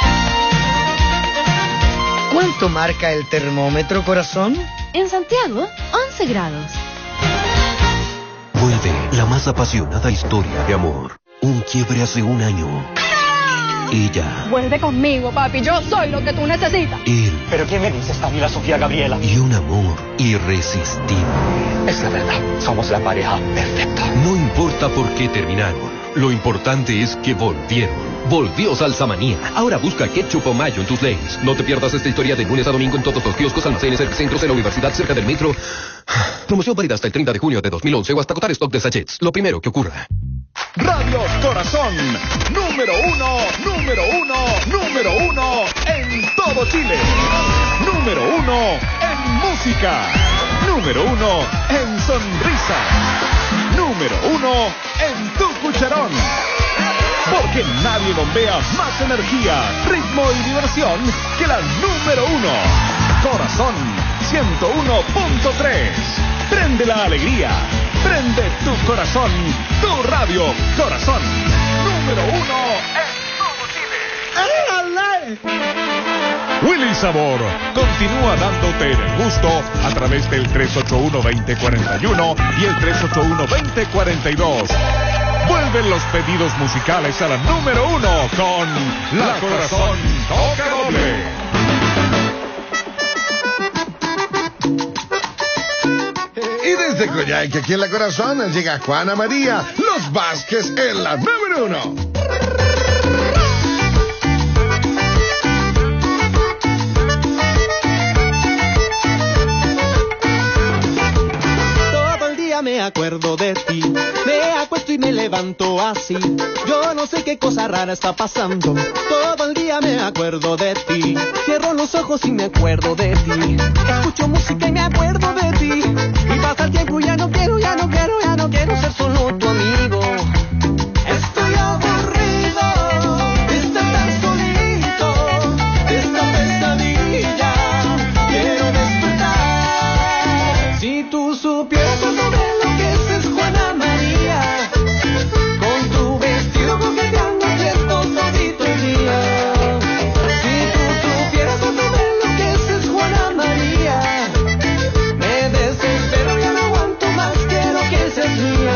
[SPEAKER 21] ¿Cuánto marca el termómetro, corazón?
[SPEAKER 23] En Santiago, once grados.
[SPEAKER 12] Vuelve la más apasionada historia de amor. Un quiebre hace un año. Ella.
[SPEAKER 23] Vuelve conmigo, papi. Yo soy lo que tú necesitas.
[SPEAKER 12] Él.
[SPEAKER 26] ¿Pero qué me dices, Camila Sofía Gabriela?
[SPEAKER 12] Y un amor irresistible.
[SPEAKER 26] Es la verdad. Somos la pareja perfecta.
[SPEAKER 12] No importa por qué terminaron. Lo importante es que volvieron. Volvió Salsamanía. Ahora busca ketchup o mayo en tus Lays. No te pierdas esta historia de lunes a domingo en todos los kioscos, almacenes, centros en la universidad, cerca del metro. Promoción válida hasta el treinta de junio de dos mil once o hasta agotar stock de sachets. Lo primero que ocurra.
[SPEAKER 15] Radio Corazón, número uno, número uno, número uno en todo Chile. Número uno en música. Número uno en sonrisa. Número uno en tu cucharón. Porque nadie bombea más energía, ritmo y diversión que la número uno. Corazón ciento uno punto tres. Prende la alegría. Prende tu corazón. Tu radio Corazón. Número uno en todo Chile.
[SPEAKER 4] Willy Sabor continúa dándote el gusto a través del tres ocho uno, dos cero cuatro uno y el tres ocho uno, dos cero cuatro dos. Vuelven los pedidos musicales a la número uno con La Corazón Toca Doble.
[SPEAKER 5] Y desde Coyhaique, aquí en La Corazón, llega Juana María, Los Vázquez en la número uno.
[SPEAKER 6] Todo el día me acuerdo de ti, me acuesto y me levanto así. Yo no sé qué cosa rara está pasando. Todo el día me acuerdo de ti. Cierro los ojos y me acuerdo de ti. Escucho música y me acuerdo de ti. Y pasa el tiempo y ya no quiero, ya no quiero, ya no quiero ser solo tu amigo. Estoy aburrido de estar tan solito, de esta pesadilla. Quiero despertar. Si tú supieras cuánto me enloqueces, Juana María, con tu vestido coqueteando esto todito el día. Si tú supieras cuánto me enloqueces, Juana María, me desespero, ya no aguanto más, quiero que seas mía.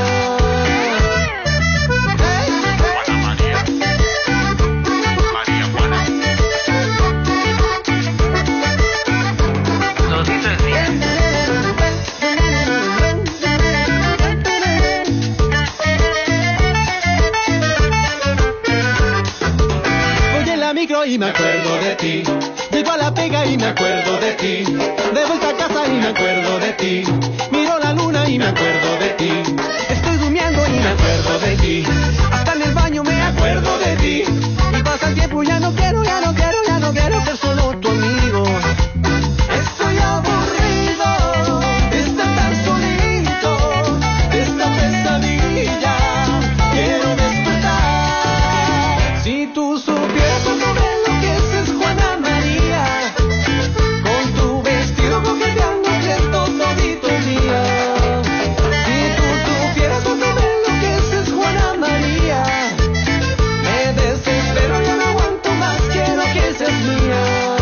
[SPEAKER 6] Voy en la micro y me acuerdo de ti. Llego a la pega y me acuerdo de ti. De vuelta a casa y me acuerdo de ti. Miro la luna y me acuerdo de ti. Estoy durmiendo y me acuerdo de ti. Hasta en el baño me acuerdo de ti. Y pasa el tiempo y ya no quiero, ya no quiero, ya no quiero ser solo tu amigo. Estoy aburrido de estar tan solito, de esta pesadilla. Quiero despertar. Si tú supieras cuánto me enloqueces, Juana María, con tu vestido coqueteando esto todito el día. Si tú supieras cuánto me enloqueces, Juana María, me desespero, ya no aguanto más, quiero que seas mía.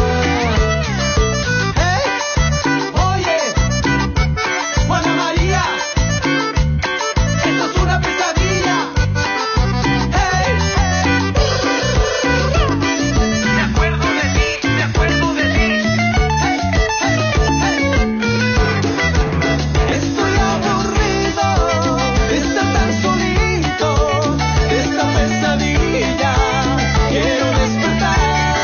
[SPEAKER 6] Hey, oye, Juana María, esto es una pesadilla. Hey, me acuerdo de ti, me acuerdo de ti. Estoy aburrido de estar tan solito, de esta pesadilla. Quiero despertar.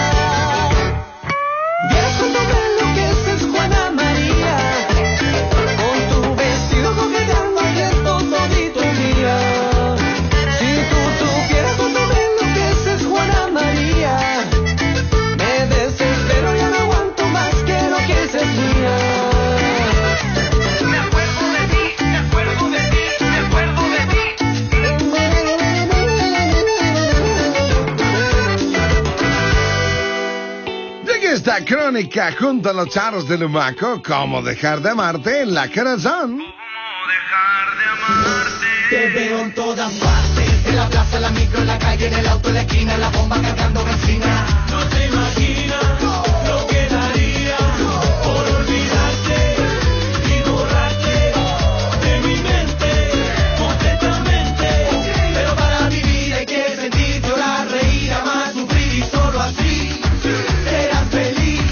[SPEAKER 6] Vieras cuando me enloqueces, Juana María, con tu vestido coqueteando esto todito el día. Si tú supieras cuando me enloqueces, Juana María, me desespero, ya no aguanto más, quiero que seas mía. Me acuerdo de ti, me acuerdo de ti, me acuerdo de ti.
[SPEAKER 5] Llega esta crónica junto a los charros de Lumaco, Cómo dejar de amarte en La Corazón.
[SPEAKER 1] Te veo en todas partes, en la plaza, en la micro, en la calle, en el auto, en la esquina, en la bomba cargando benzina. No te imaginas lo que daría por olvidarte y borrarte de mi mente completamente. Pero para vivir hay que sentir, llorar, reír, amar, sufrir y solo así serás feliz.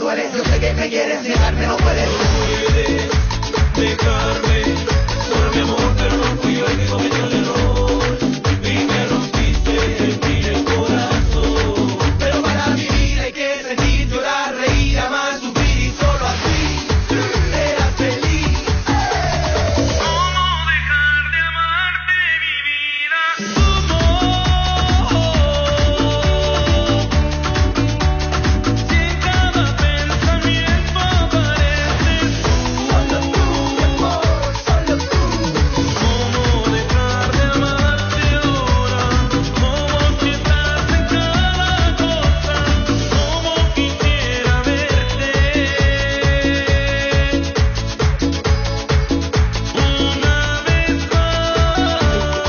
[SPEAKER 1] duele. Yo sé que me quieres, dejarme no puedes.
[SPEAKER 8] Puedes dejarme por mi amor, pero no fui yo el que cometió el error. Y me rompiste el corazón. Pero para vivir hay que sentir, llorar, reír, amar, sufrir y solo así serás feliz. ¿Cómo dejar de amarte, mi vida? ¿Cómo? Si en cada pensamiento apareces tú. Solo tú, mi amor, solo tú. ¿Cómo dejar de amarte ahora? Como si estás en cada cosa. Como quisiera verte una vez más.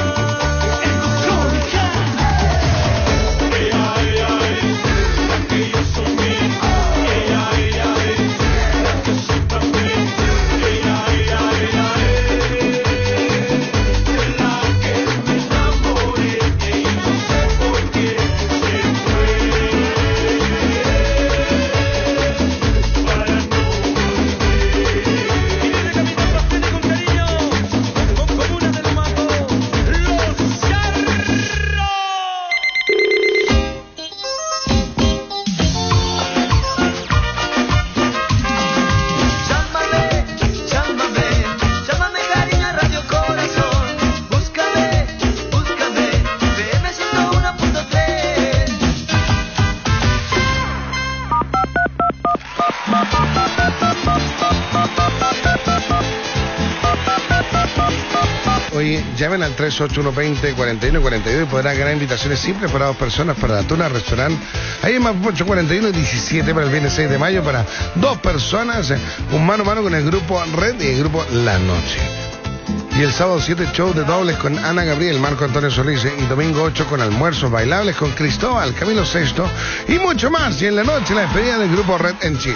[SPEAKER 8] Ella, ella es la que yo soñé. Ella, ella es la que soy también. Ella, ella, ella es la que me enamoré y no sé por qué se fue para no volver. Y viene caminando a Fede con cariño, con comuna de lo mato, los charros. Llámame, llámame, llámame cariño a Radio Corazón. Búscame, búscame, F M ciento uno punto tres.
[SPEAKER 5] Oye, llamen al tres ocho uno dos cero, cuatro uno cuatro dos y podrán ganar invitaciones simples para dos personas para la Tuna Restaurant. Ahí en Mapocho cuarenta y uno diecisiete para el viernes seis de mayo para dos personas, eh, un mano a mano con el grupo Red y el grupo La Noche. Y el sábado siete, show de dobles con Ana Gabriel, Marco Antonio Solís, y domingo ocho con almuerzos bailables con Cristóbal, Camilo Sexto y mucho más. Y en la noche la despedida del grupo Red en Chile.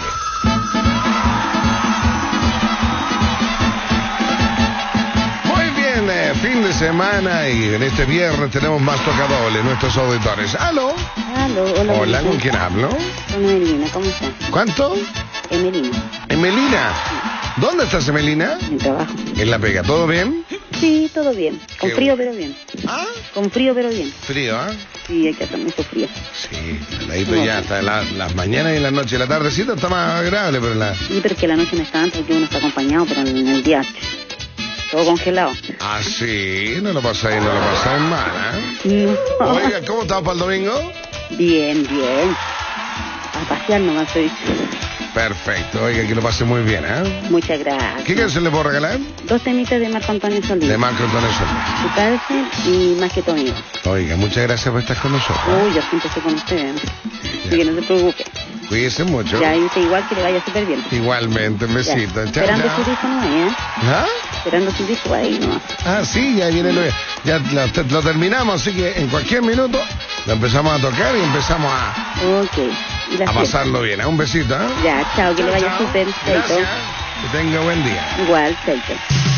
[SPEAKER 5] Muy bien, eh, fin de semana y en este viernes tenemos más tocadoble nuestros auditores. ¿Aló?
[SPEAKER 11] Aló, hola.
[SPEAKER 5] Hola, ¿con quién hablo?
[SPEAKER 11] Con Emelina, ¿cómo estás?
[SPEAKER 5] ¿Cuánto?
[SPEAKER 11] Emelina.
[SPEAKER 5] Emelina. ¿Dónde estás, Emelina?
[SPEAKER 11] En trabajo.
[SPEAKER 5] En La Pega, ¿todo bien?
[SPEAKER 11] Sí, todo bien. Con
[SPEAKER 5] Qué
[SPEAKER 11] frío, pero bien.
[SPEAKER 5] ¿Ah?
[SPEAKER 11] Con frío, pero bien.
[SPEAKER 5] Frío, ¿ah?
[SPEAKER 11] Sí, hay que hacer mucho frío.
[SPEAKER 5] Sí, heladito ya, hasta la- las mañanas y las noches. La tardecita está más agradable, pero la...
[SPEAKER 11] Sí, pero es que la noche no está tanto porque uno está acompañado, pero en el día todo congelado.
[SPEAKER 5] Ah, sí, no lo pasáis, no lo pasáis mal, ¿eh?
[SPEAKER 11] No.
[SPEAKER 5] Oiga, ¿cómo estamos para el domingo?
[SPEAKER 11] Bien, bien. A pasear nomás soy.
[SPEAKER 5] Perfecto, oiga, que lo pase muy bien, ¿eh?
[SPEAKER 11] Muchas gracias.
[SPEAKER 5] ¿Qué canción le puedo regalar?
[SPEAKER 11] Dos temitas de Marco Antonio Solís.
[SPEAKER 5] De Marco Antonio Solís.
[SPEAKER 11] Tu cárcel y Más que tu amigo.
[SPEAKER 5] Oiga, muchas gracias por estar con nosotros.
[SPEAKER 11] Uy, yo siempre estoy con ustedes. Así que no se preocupe.
[SPEAKER 5] Cuídese mucho.
[SPEAKER 11] Ya, y usted igual que le vaya súper bien.
[SPEAKER 5] Igualmente, un besito.
[SPEAKER 11] Ya.
[SPEAKER 5] Chao,
[SPEAKER 11] Esperando
[SPEAKER 5] chao.
[SPEAKER 11] su disco no hay, ¿eh?
[SPEAKER 5] ¿Ah?
[SPEAKER 11] Esperando su disco ahí nomás.
[SPEAKER 5] Ah, sí, ya viene lo, ya lo, lo terminamos, así que en cualquier minuto lo empezamos a tocar y empezamos a,
[SPEAKER 11] Ok. Y la
[SPEAKER 5] a pasarlo bien. ¿eh? Un besito, ¿eh?
[SPEAKER 11] Ya, chao, que le vaya súper. Chaito.
[SPEAKER 5] Gracias. Que tenga buen día.
[SPEAKER 11] Igual, chaito.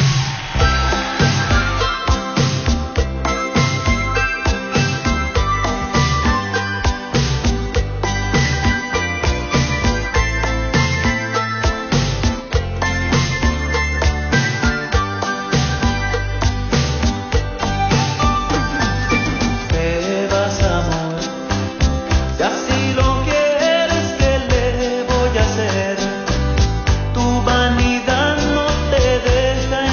[SPEAKER 8] Te vas, amor, si así lo quieres, ¿qué le voy a hacer? Tu vanidad no te deja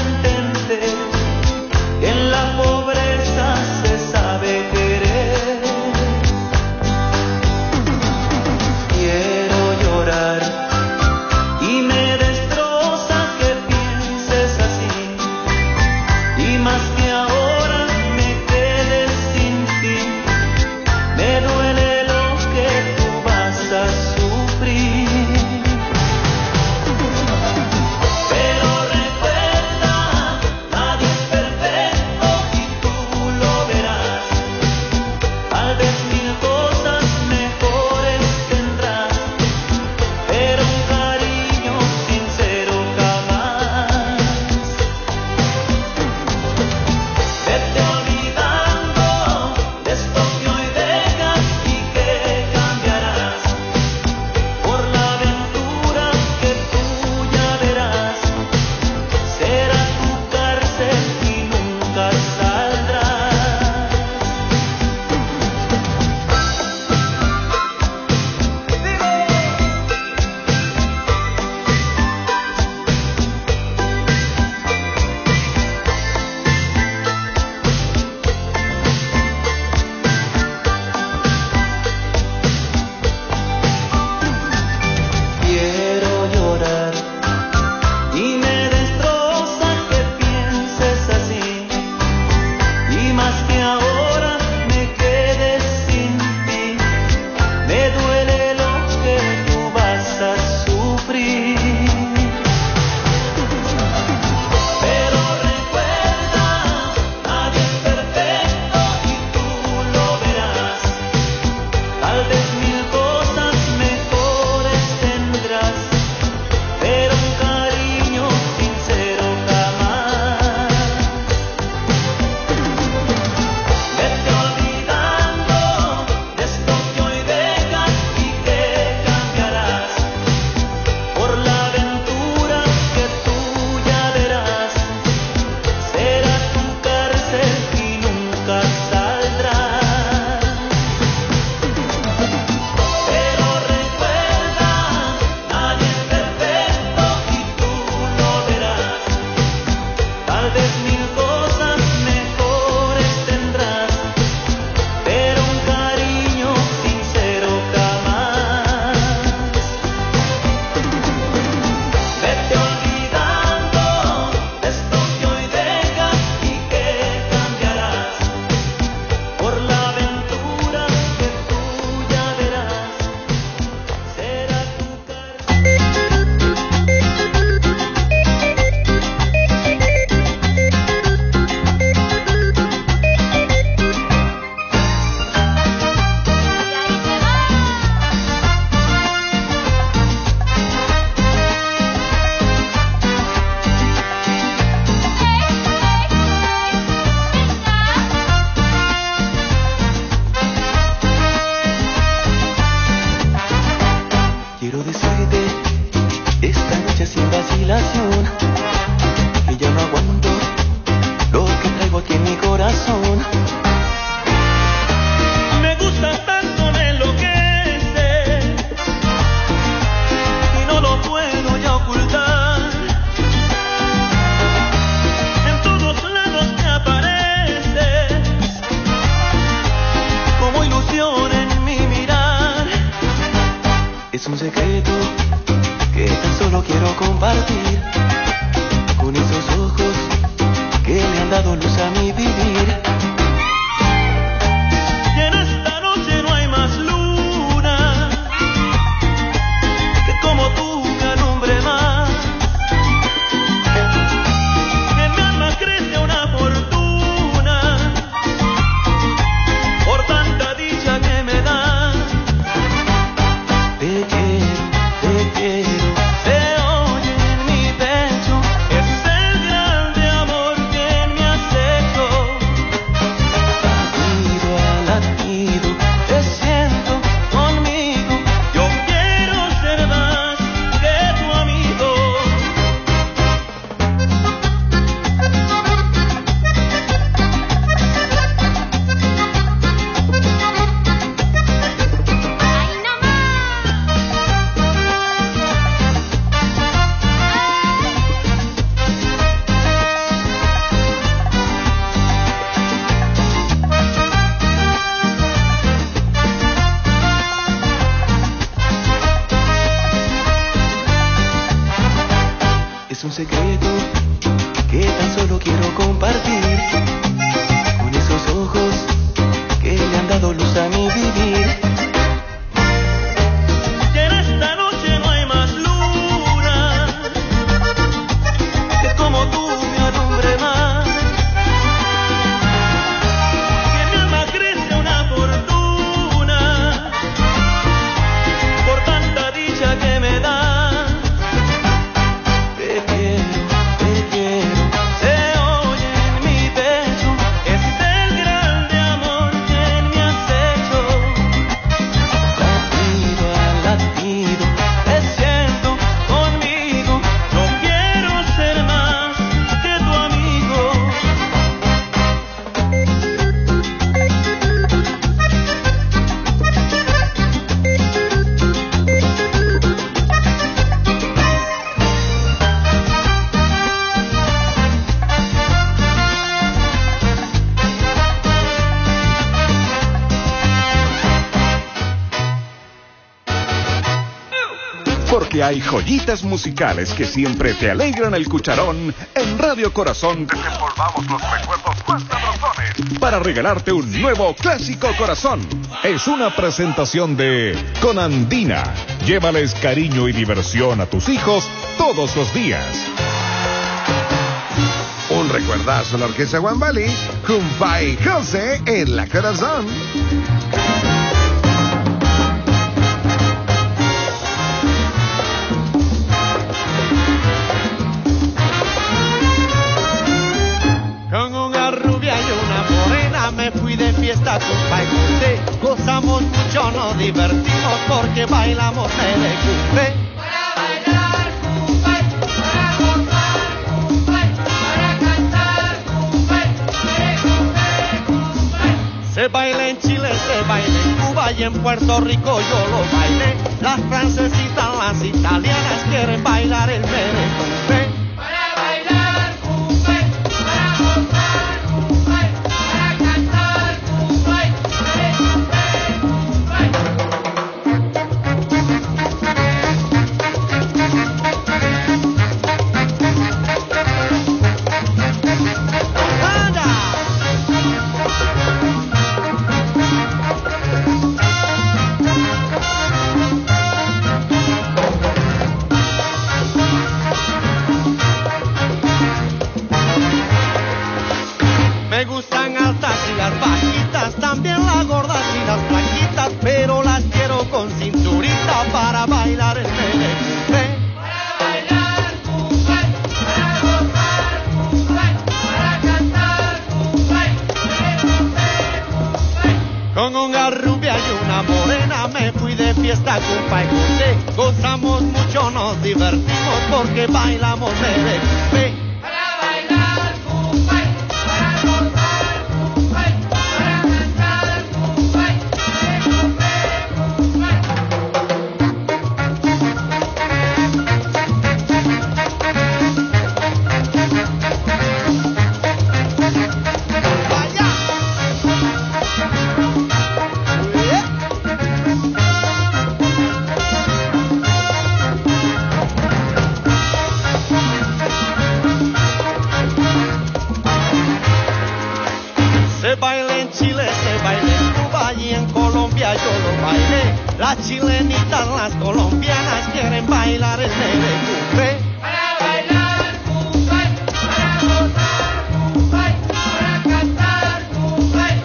[SPEAKER 8] vez mil cosas mejores tendrás, pero un cariño sincero jamás. Vete olvidando de estos que hoy dejas y que cambiarás por la aventura que tú ya verás. Será tu Quiero decirte esta noche sin vacilación que ya no aguanto lo que traigo aquí en mi corazón. Me gustas tanto, me enloqueces y no lo puedo ya ocultar. En todos lados me apareces como ilusión en mi mirar. Es un secreto que tan solo quiero compartir con esos ojos que le han dado luz a mi vivir. Y en esta noche no hay más luna que como tú me alumbre más. En mi alma crece una fortuna por tanta dicha que me das. Te quiero, te quiero, se oye en mi pecho, es el grande amor que me has hecho. Latido a latido, te siento conmigo, yo quiero ser más que tu amigo. Es un secreto que tan solo quiero compartir con esos ojos que le han dado luz a mi vivir. Y en esta noche no hay más luna que como tú me alumbre más. Y en mi alma crece una fortuna por tanta dicha que me da. Te quiero, te quiero, se oye en mi pecho, es el grande amor que me has hecho. Latido a latido, te siento conmigo, no quiero ser más que tu amigo.
[SPEAKER 15] Porque hay joyitas musicales que siempre te alegran el cucharón. En Radio Corazón desempolvamos los recuerdos más sabrosones para regalarte un nuevo clásico corazón. Es una presentación de Conandina. Llévales cariño y diversión a tus hijos todos los días.
[SPEAKER 5] Un recuerdazo a la Orquesta Guambalí, Jumpay José en la Corazón.
[SPEAKER 6] Con una rubia y una morena me fui de fiesta con Pai José. Gozamos mucho, nos divertimos porque bailamos el cumple.
[SPEAKER 8] Para bailar cumple, para gozar cumple, para cantar cumple, para comer cumple.
[SPEAKER 6] Se baila en Chile, se baila en Cuba y en Puerto Rico yo lo bailé. Las francesitas, las italianas quieren bailar el merengue.
[SPEAKER 8] Para bailar cumple,
[SPEAKER 6] Me gustan altas y las bajitas, también las gordas y las flaquitas, pero las quiero con cinturita para bailar el merengue.
[SPEAKER 8] Para bailar cumbai, para gozar cumbai, para cantar cumbai,
[SPEAKER 6] Con una rubia y una morena me fui de fiesta con Pai José. Gozamos mucho, nos divertimos porque bailamos merengue.
[SPEAKER 8] para bailar cumbai, para gozar cumbai, para cantar cumbai,
[SPEAKER 6] Se baila en Chile, se baila en Cuba y en Colombia yo lo bailé. Las chilenitas, las colombianas quieren bailar el merengue.
[SPEAKER 8] para bailar cumbai, para gozar cumbai, para cantar cumbai,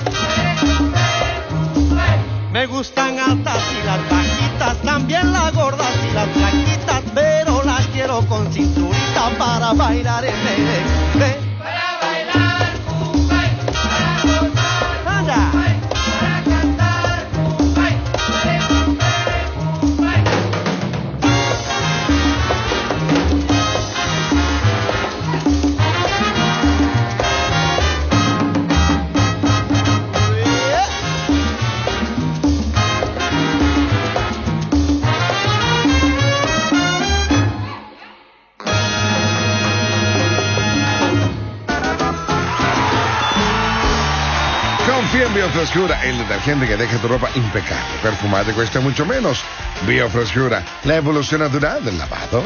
[SPEAKER 6] Me gustan altas y las bajitas, también las gordas y las flaquitas, pero las quiero con cinturita para bailar el merengue.
[SPEAKER 8] para bailar cumbai, para gozar
[SPEAKER 6] Anda.
[SPEAKER 8] cumbai, para cantar cumbai, cumbai.
[SPEAKER 5] Confía en Biofrescura, el detergente que deja tu ropa impecable, perfumada y cuesta mucho menos. Biofrescura, la evolución natural del lavado.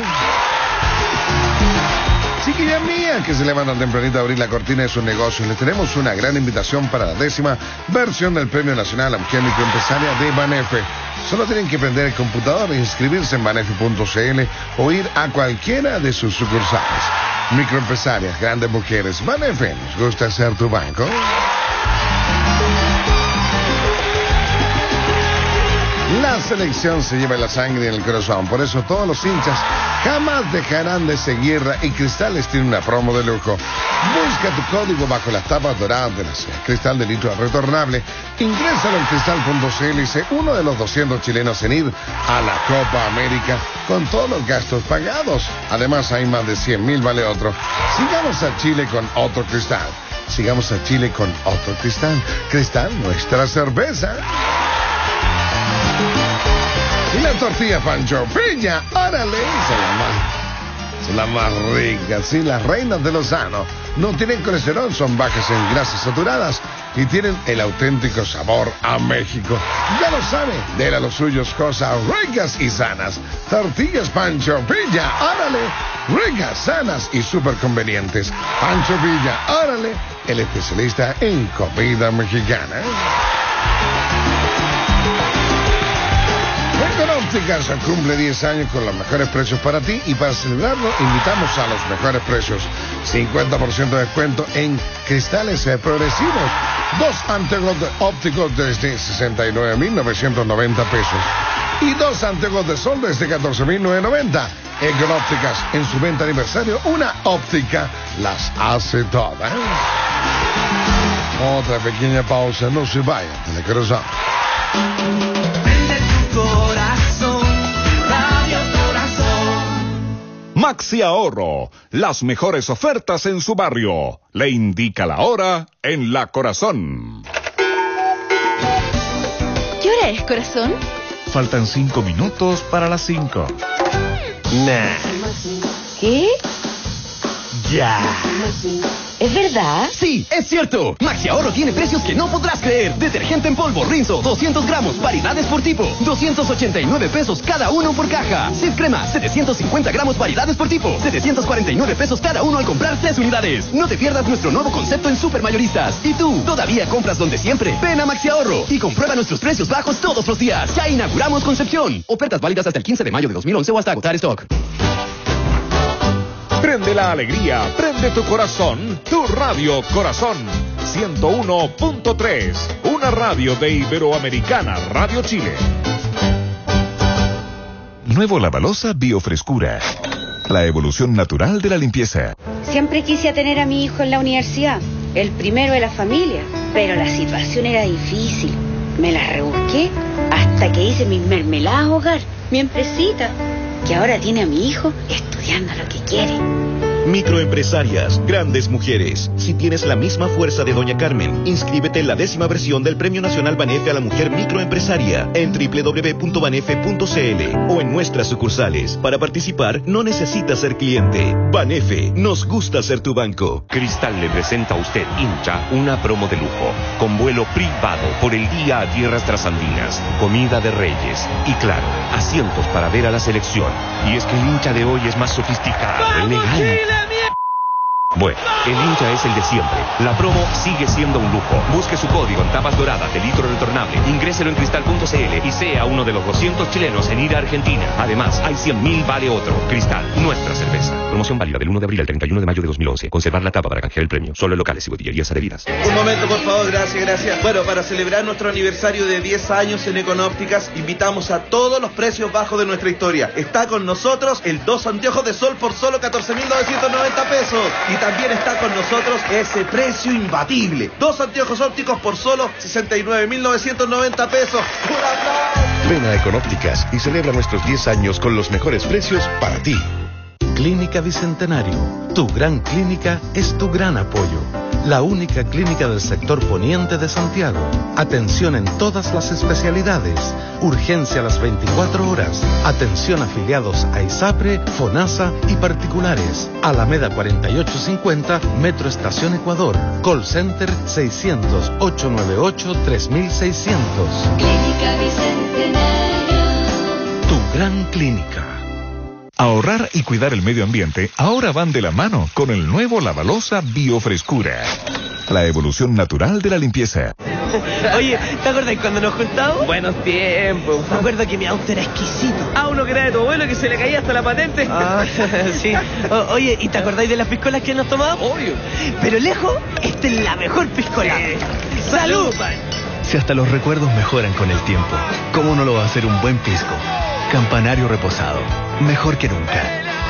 [SPEAKER 5] Chiquilla mía, que se levantan tempranito a abrir la cortina de su negocio, les tenemos una gran invitación para la décima versión del Premio Nacional a Mujer Microempresaria de Banefe. Solo tienen que prender el computador e inscribirse en banefe punto cl o ir a cualquiera de sus sucursales. Microempresarias, grandes mujeres, Banefe, nos gusta ser tu banco. La selección se lleva en la sangre y en el corazón, por eso todos los hinchas jamás dejarán de seguirla y Cristales tiene una promo de lujo. Busca tu código bajo las tapas doradas de la C. Cristal de litro retornable. Ingrésalo en cristal punto cl y sé uno de los doscientos chilenos en ir a la Copa América con todos los gastos pagados. Además hay más de cien mil vale otro. Sigamos a Chile con otro Cristal. Sigamos a Chile con otro Cristal. Cristal, nuestra cerveza. Y la tortilla Pancho Villa, órale, son las más, son las más ricas, sí, las reinas de Lozano. No tienen colesterol, son bajas en grasas saturadas y tienen el auténtico sabor a México. Ya lo sabe, de a los suyos cosas ricas y sanas. Tortillas Pancho Villa, órale, ricas, sanas y súper convenientes. Pancho Villa, órale, el especialista en comida mexicana. Econópticas cumple diez años con los mejores precios para ti y para celebrarlo invitamos a los mejores precios. cincuenta por ciento de descuento en cristales progresivos. Dos anteojos de ópticos desde sesenta y nueve mil novecientos noventa pesos. Y dos anteojos de sol desde catorce mil novecientos noventa. Econópticas en su venta aniversario, una óptica las hace todas. Otra pequeña pausa, no se vayan de la corazón.
[SPEAKER 8] Corazón, Radio Corazón.
[SPEAKER 15] Maxi Ahorro, las mejores ofertas en su barrio. Le indica la hora en La Corazón.
[SPEAKER 23] ¿Qué hora es, corazón?
[SPEAKER 4] Faltan cinco minutos para las cinco.
[SPEAKER 10] Nah. ¿Qué?
[SPEAKER 13] Ya.
[SPEAKER 10] ¿Es verdad?
[SPEAKER 13] Sí, es cierto. Maxi Ahorro tiene precios que no podrás creer. Detergente en polvo Rinzo, doscientos gramos, variedades por tipo, doscientos ochenta y nueve pesos cada uno por caja. Cif Crema, setecientos cincuenta gramos, variedades por tipo, setecientos cuarenta y nueve pesos cada uno al comprar tres unidades. No te pierdas nuestro nuevo concepto en supermayoristas. ¿Y tú, todavía compras donde siempre? Ven a Maxi Ahorro y comprueba nuestros precios bajos todos los días. Ya inauguramos Concepción. Ofertas válidas hasta el quince de mayo de dos mil once o hasta agotar stock.
[SPEAKER 15] Prende la alegría, prende tu corazón, tu Radio Corazón. ciento uno punto tres, una radio de Iberoamericana Radio Chile.
[SPEAKER 4] Nuevo Lavaloza Biofrescura. La evolución natural de la limpieza.
[SPEAKER 10] Siempre quise tener a mi hijo en la universidad, el primero de la familia, pero la situación era difícil. Me la rebusqué hasta que hice mis mermeladas hogar, mi empresita, que ahora tiene a mi hijo estudiando lo que quiere.
[SPEAKER 12] Microempresarias, grandes mujeres. Si tienes la misma fuerza de Doña Carmen, inscríbete en la décima versión del Premio Nacional Banefe a la Mujer Microempresaria en doble u doble u doble u punto banefe punto c l o en nuestras sucursales. Para participar, no necesitas ser cliente. Banefe, nos gusta ser tu banco.
[SPEAKER 17] Cristal le presenta a usted, hincha, una promo de lujo, con vuelo privado por el día a tierras trasandinas, comida de reyes y, claro, asientos para ver a la selección. Y es que el hincha de hoy es más sofisticado, elegante. Bueno, el hincha es el de siempre. La promo sigue siendo un lujo. Busque su código en tapas doradas de litro retornable, ingréselo en cristal punto c l y sea uno de los doscientos chilenos en ir a Argentina. Además, hay cien mil vale otro. Cristal, nuestra cerveza. Promoción válida del uno de abril al treinta y uno de mayo de dos mil once. Conservar la tapa para canjear el premio. Solo en locales y botillerías adheridas.
[SPEAKER 24] Un momento, por favor, gracias, gracias. Bueno, para celebrar nuestro aniversario de diez años en Econópticas, invitamos a todos los precios bajos de nuestra historia. Está con nosotros el dos anteojos de sol por solo catorce mil novecientos noventa pesos. Y también está con nosotros ese precio imbatible. Dos anteojos ópticos por solo sesenta y nueve mil novecientos noventa pesos. ¡Un aplauso!
[SPEAKER 7] Ven a Econópticas y celebra nuestros diez años con los mejores precios para ti.
[SPEAKER 3] Clínica Bicentenario. Tu gran clínica es tu gran apoyo. La única clínica del sector poniente de Santiago. Atención en todas las especialidades. Urgencia a las veinticuatro horas. Atención afiliados a ISAPRE, FONASA y particulares. Alameda cuarenta y ocho cincuenta, Metro Estación Ecuador. Call Center seiscientos, ochocientos noventa y ocho, tres mil seiscientos.
[SPEAKER 8] Clínica Bicentenario.
[SPEAKER 3] Tu gran clínica.
[SPEAKER 4] Ahorrar y cuidar el medio ambiente ahora van de la mano con el nuevo Lavaloza Biofrescura. La evolución natural de la limpieza.
[SPEAKER 13] Oye, ¿te acuerdas cuando nos juntamos? Buenos tiempos. Me acuerdo que mi auto era exquisito. Ah, uno que era de tu abuelo que se le caía hasta la patente. Ah, sí. O- oye, ¿y te acordáis de las piscolas que nos tomábamos? Obvio. Pero lejos, esta es la mejor piscola. ¡Salud!
[SPEAKER 9] Si hasta los recuerdos mejoran con el tiempo, ¿cómo no lo va a hacer un buen pisco? Campanario reposado, mejor que nunca.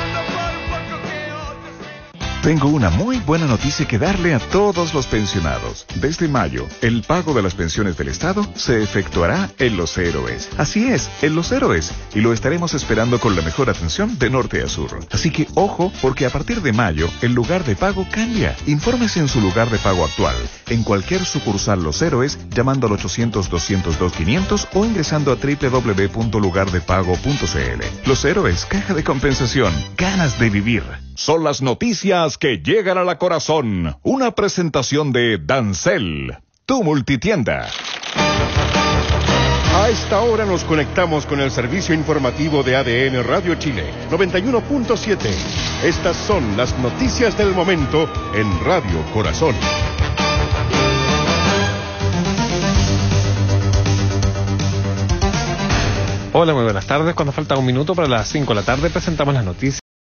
[SPEAKER 4] Tengo una muy buena noticia que darle a todos los pensionados. Desde mayo, el pago de las pensiones del Estado se efectuará en Los Héroes. Así es, en Los Héroes. Y lo estaremos esperando con la mejor atención de norte a sur. Así que ojo, porque a partir de mayo, el lugar de pago cambia. Infórmese en su lugar de pago actual, en cualquier sucursal Los Héroes, llamando al ochocientos, doscientos dos, quinientos o ingresando a doble u doble u doble u punto lugar de pago punto c l. Los Héroes, caja de compensación, ganas de vivir.
[SPEAKER 15] Son las noticias que llegan a la corazón. Una presentación de Dancel, tu multitienda.
[SPEAKER 7] A esta hora nos conectamos con el servicio informativo de A D N Radio Chile, noventa y uno punto siete. Estas son las noticias del momento en Radio Corazón.
[SPEAKER 14] Hola, muy buenas tardes. Cuando falta un minuto para las cinco de la tarde presentamos las noticias.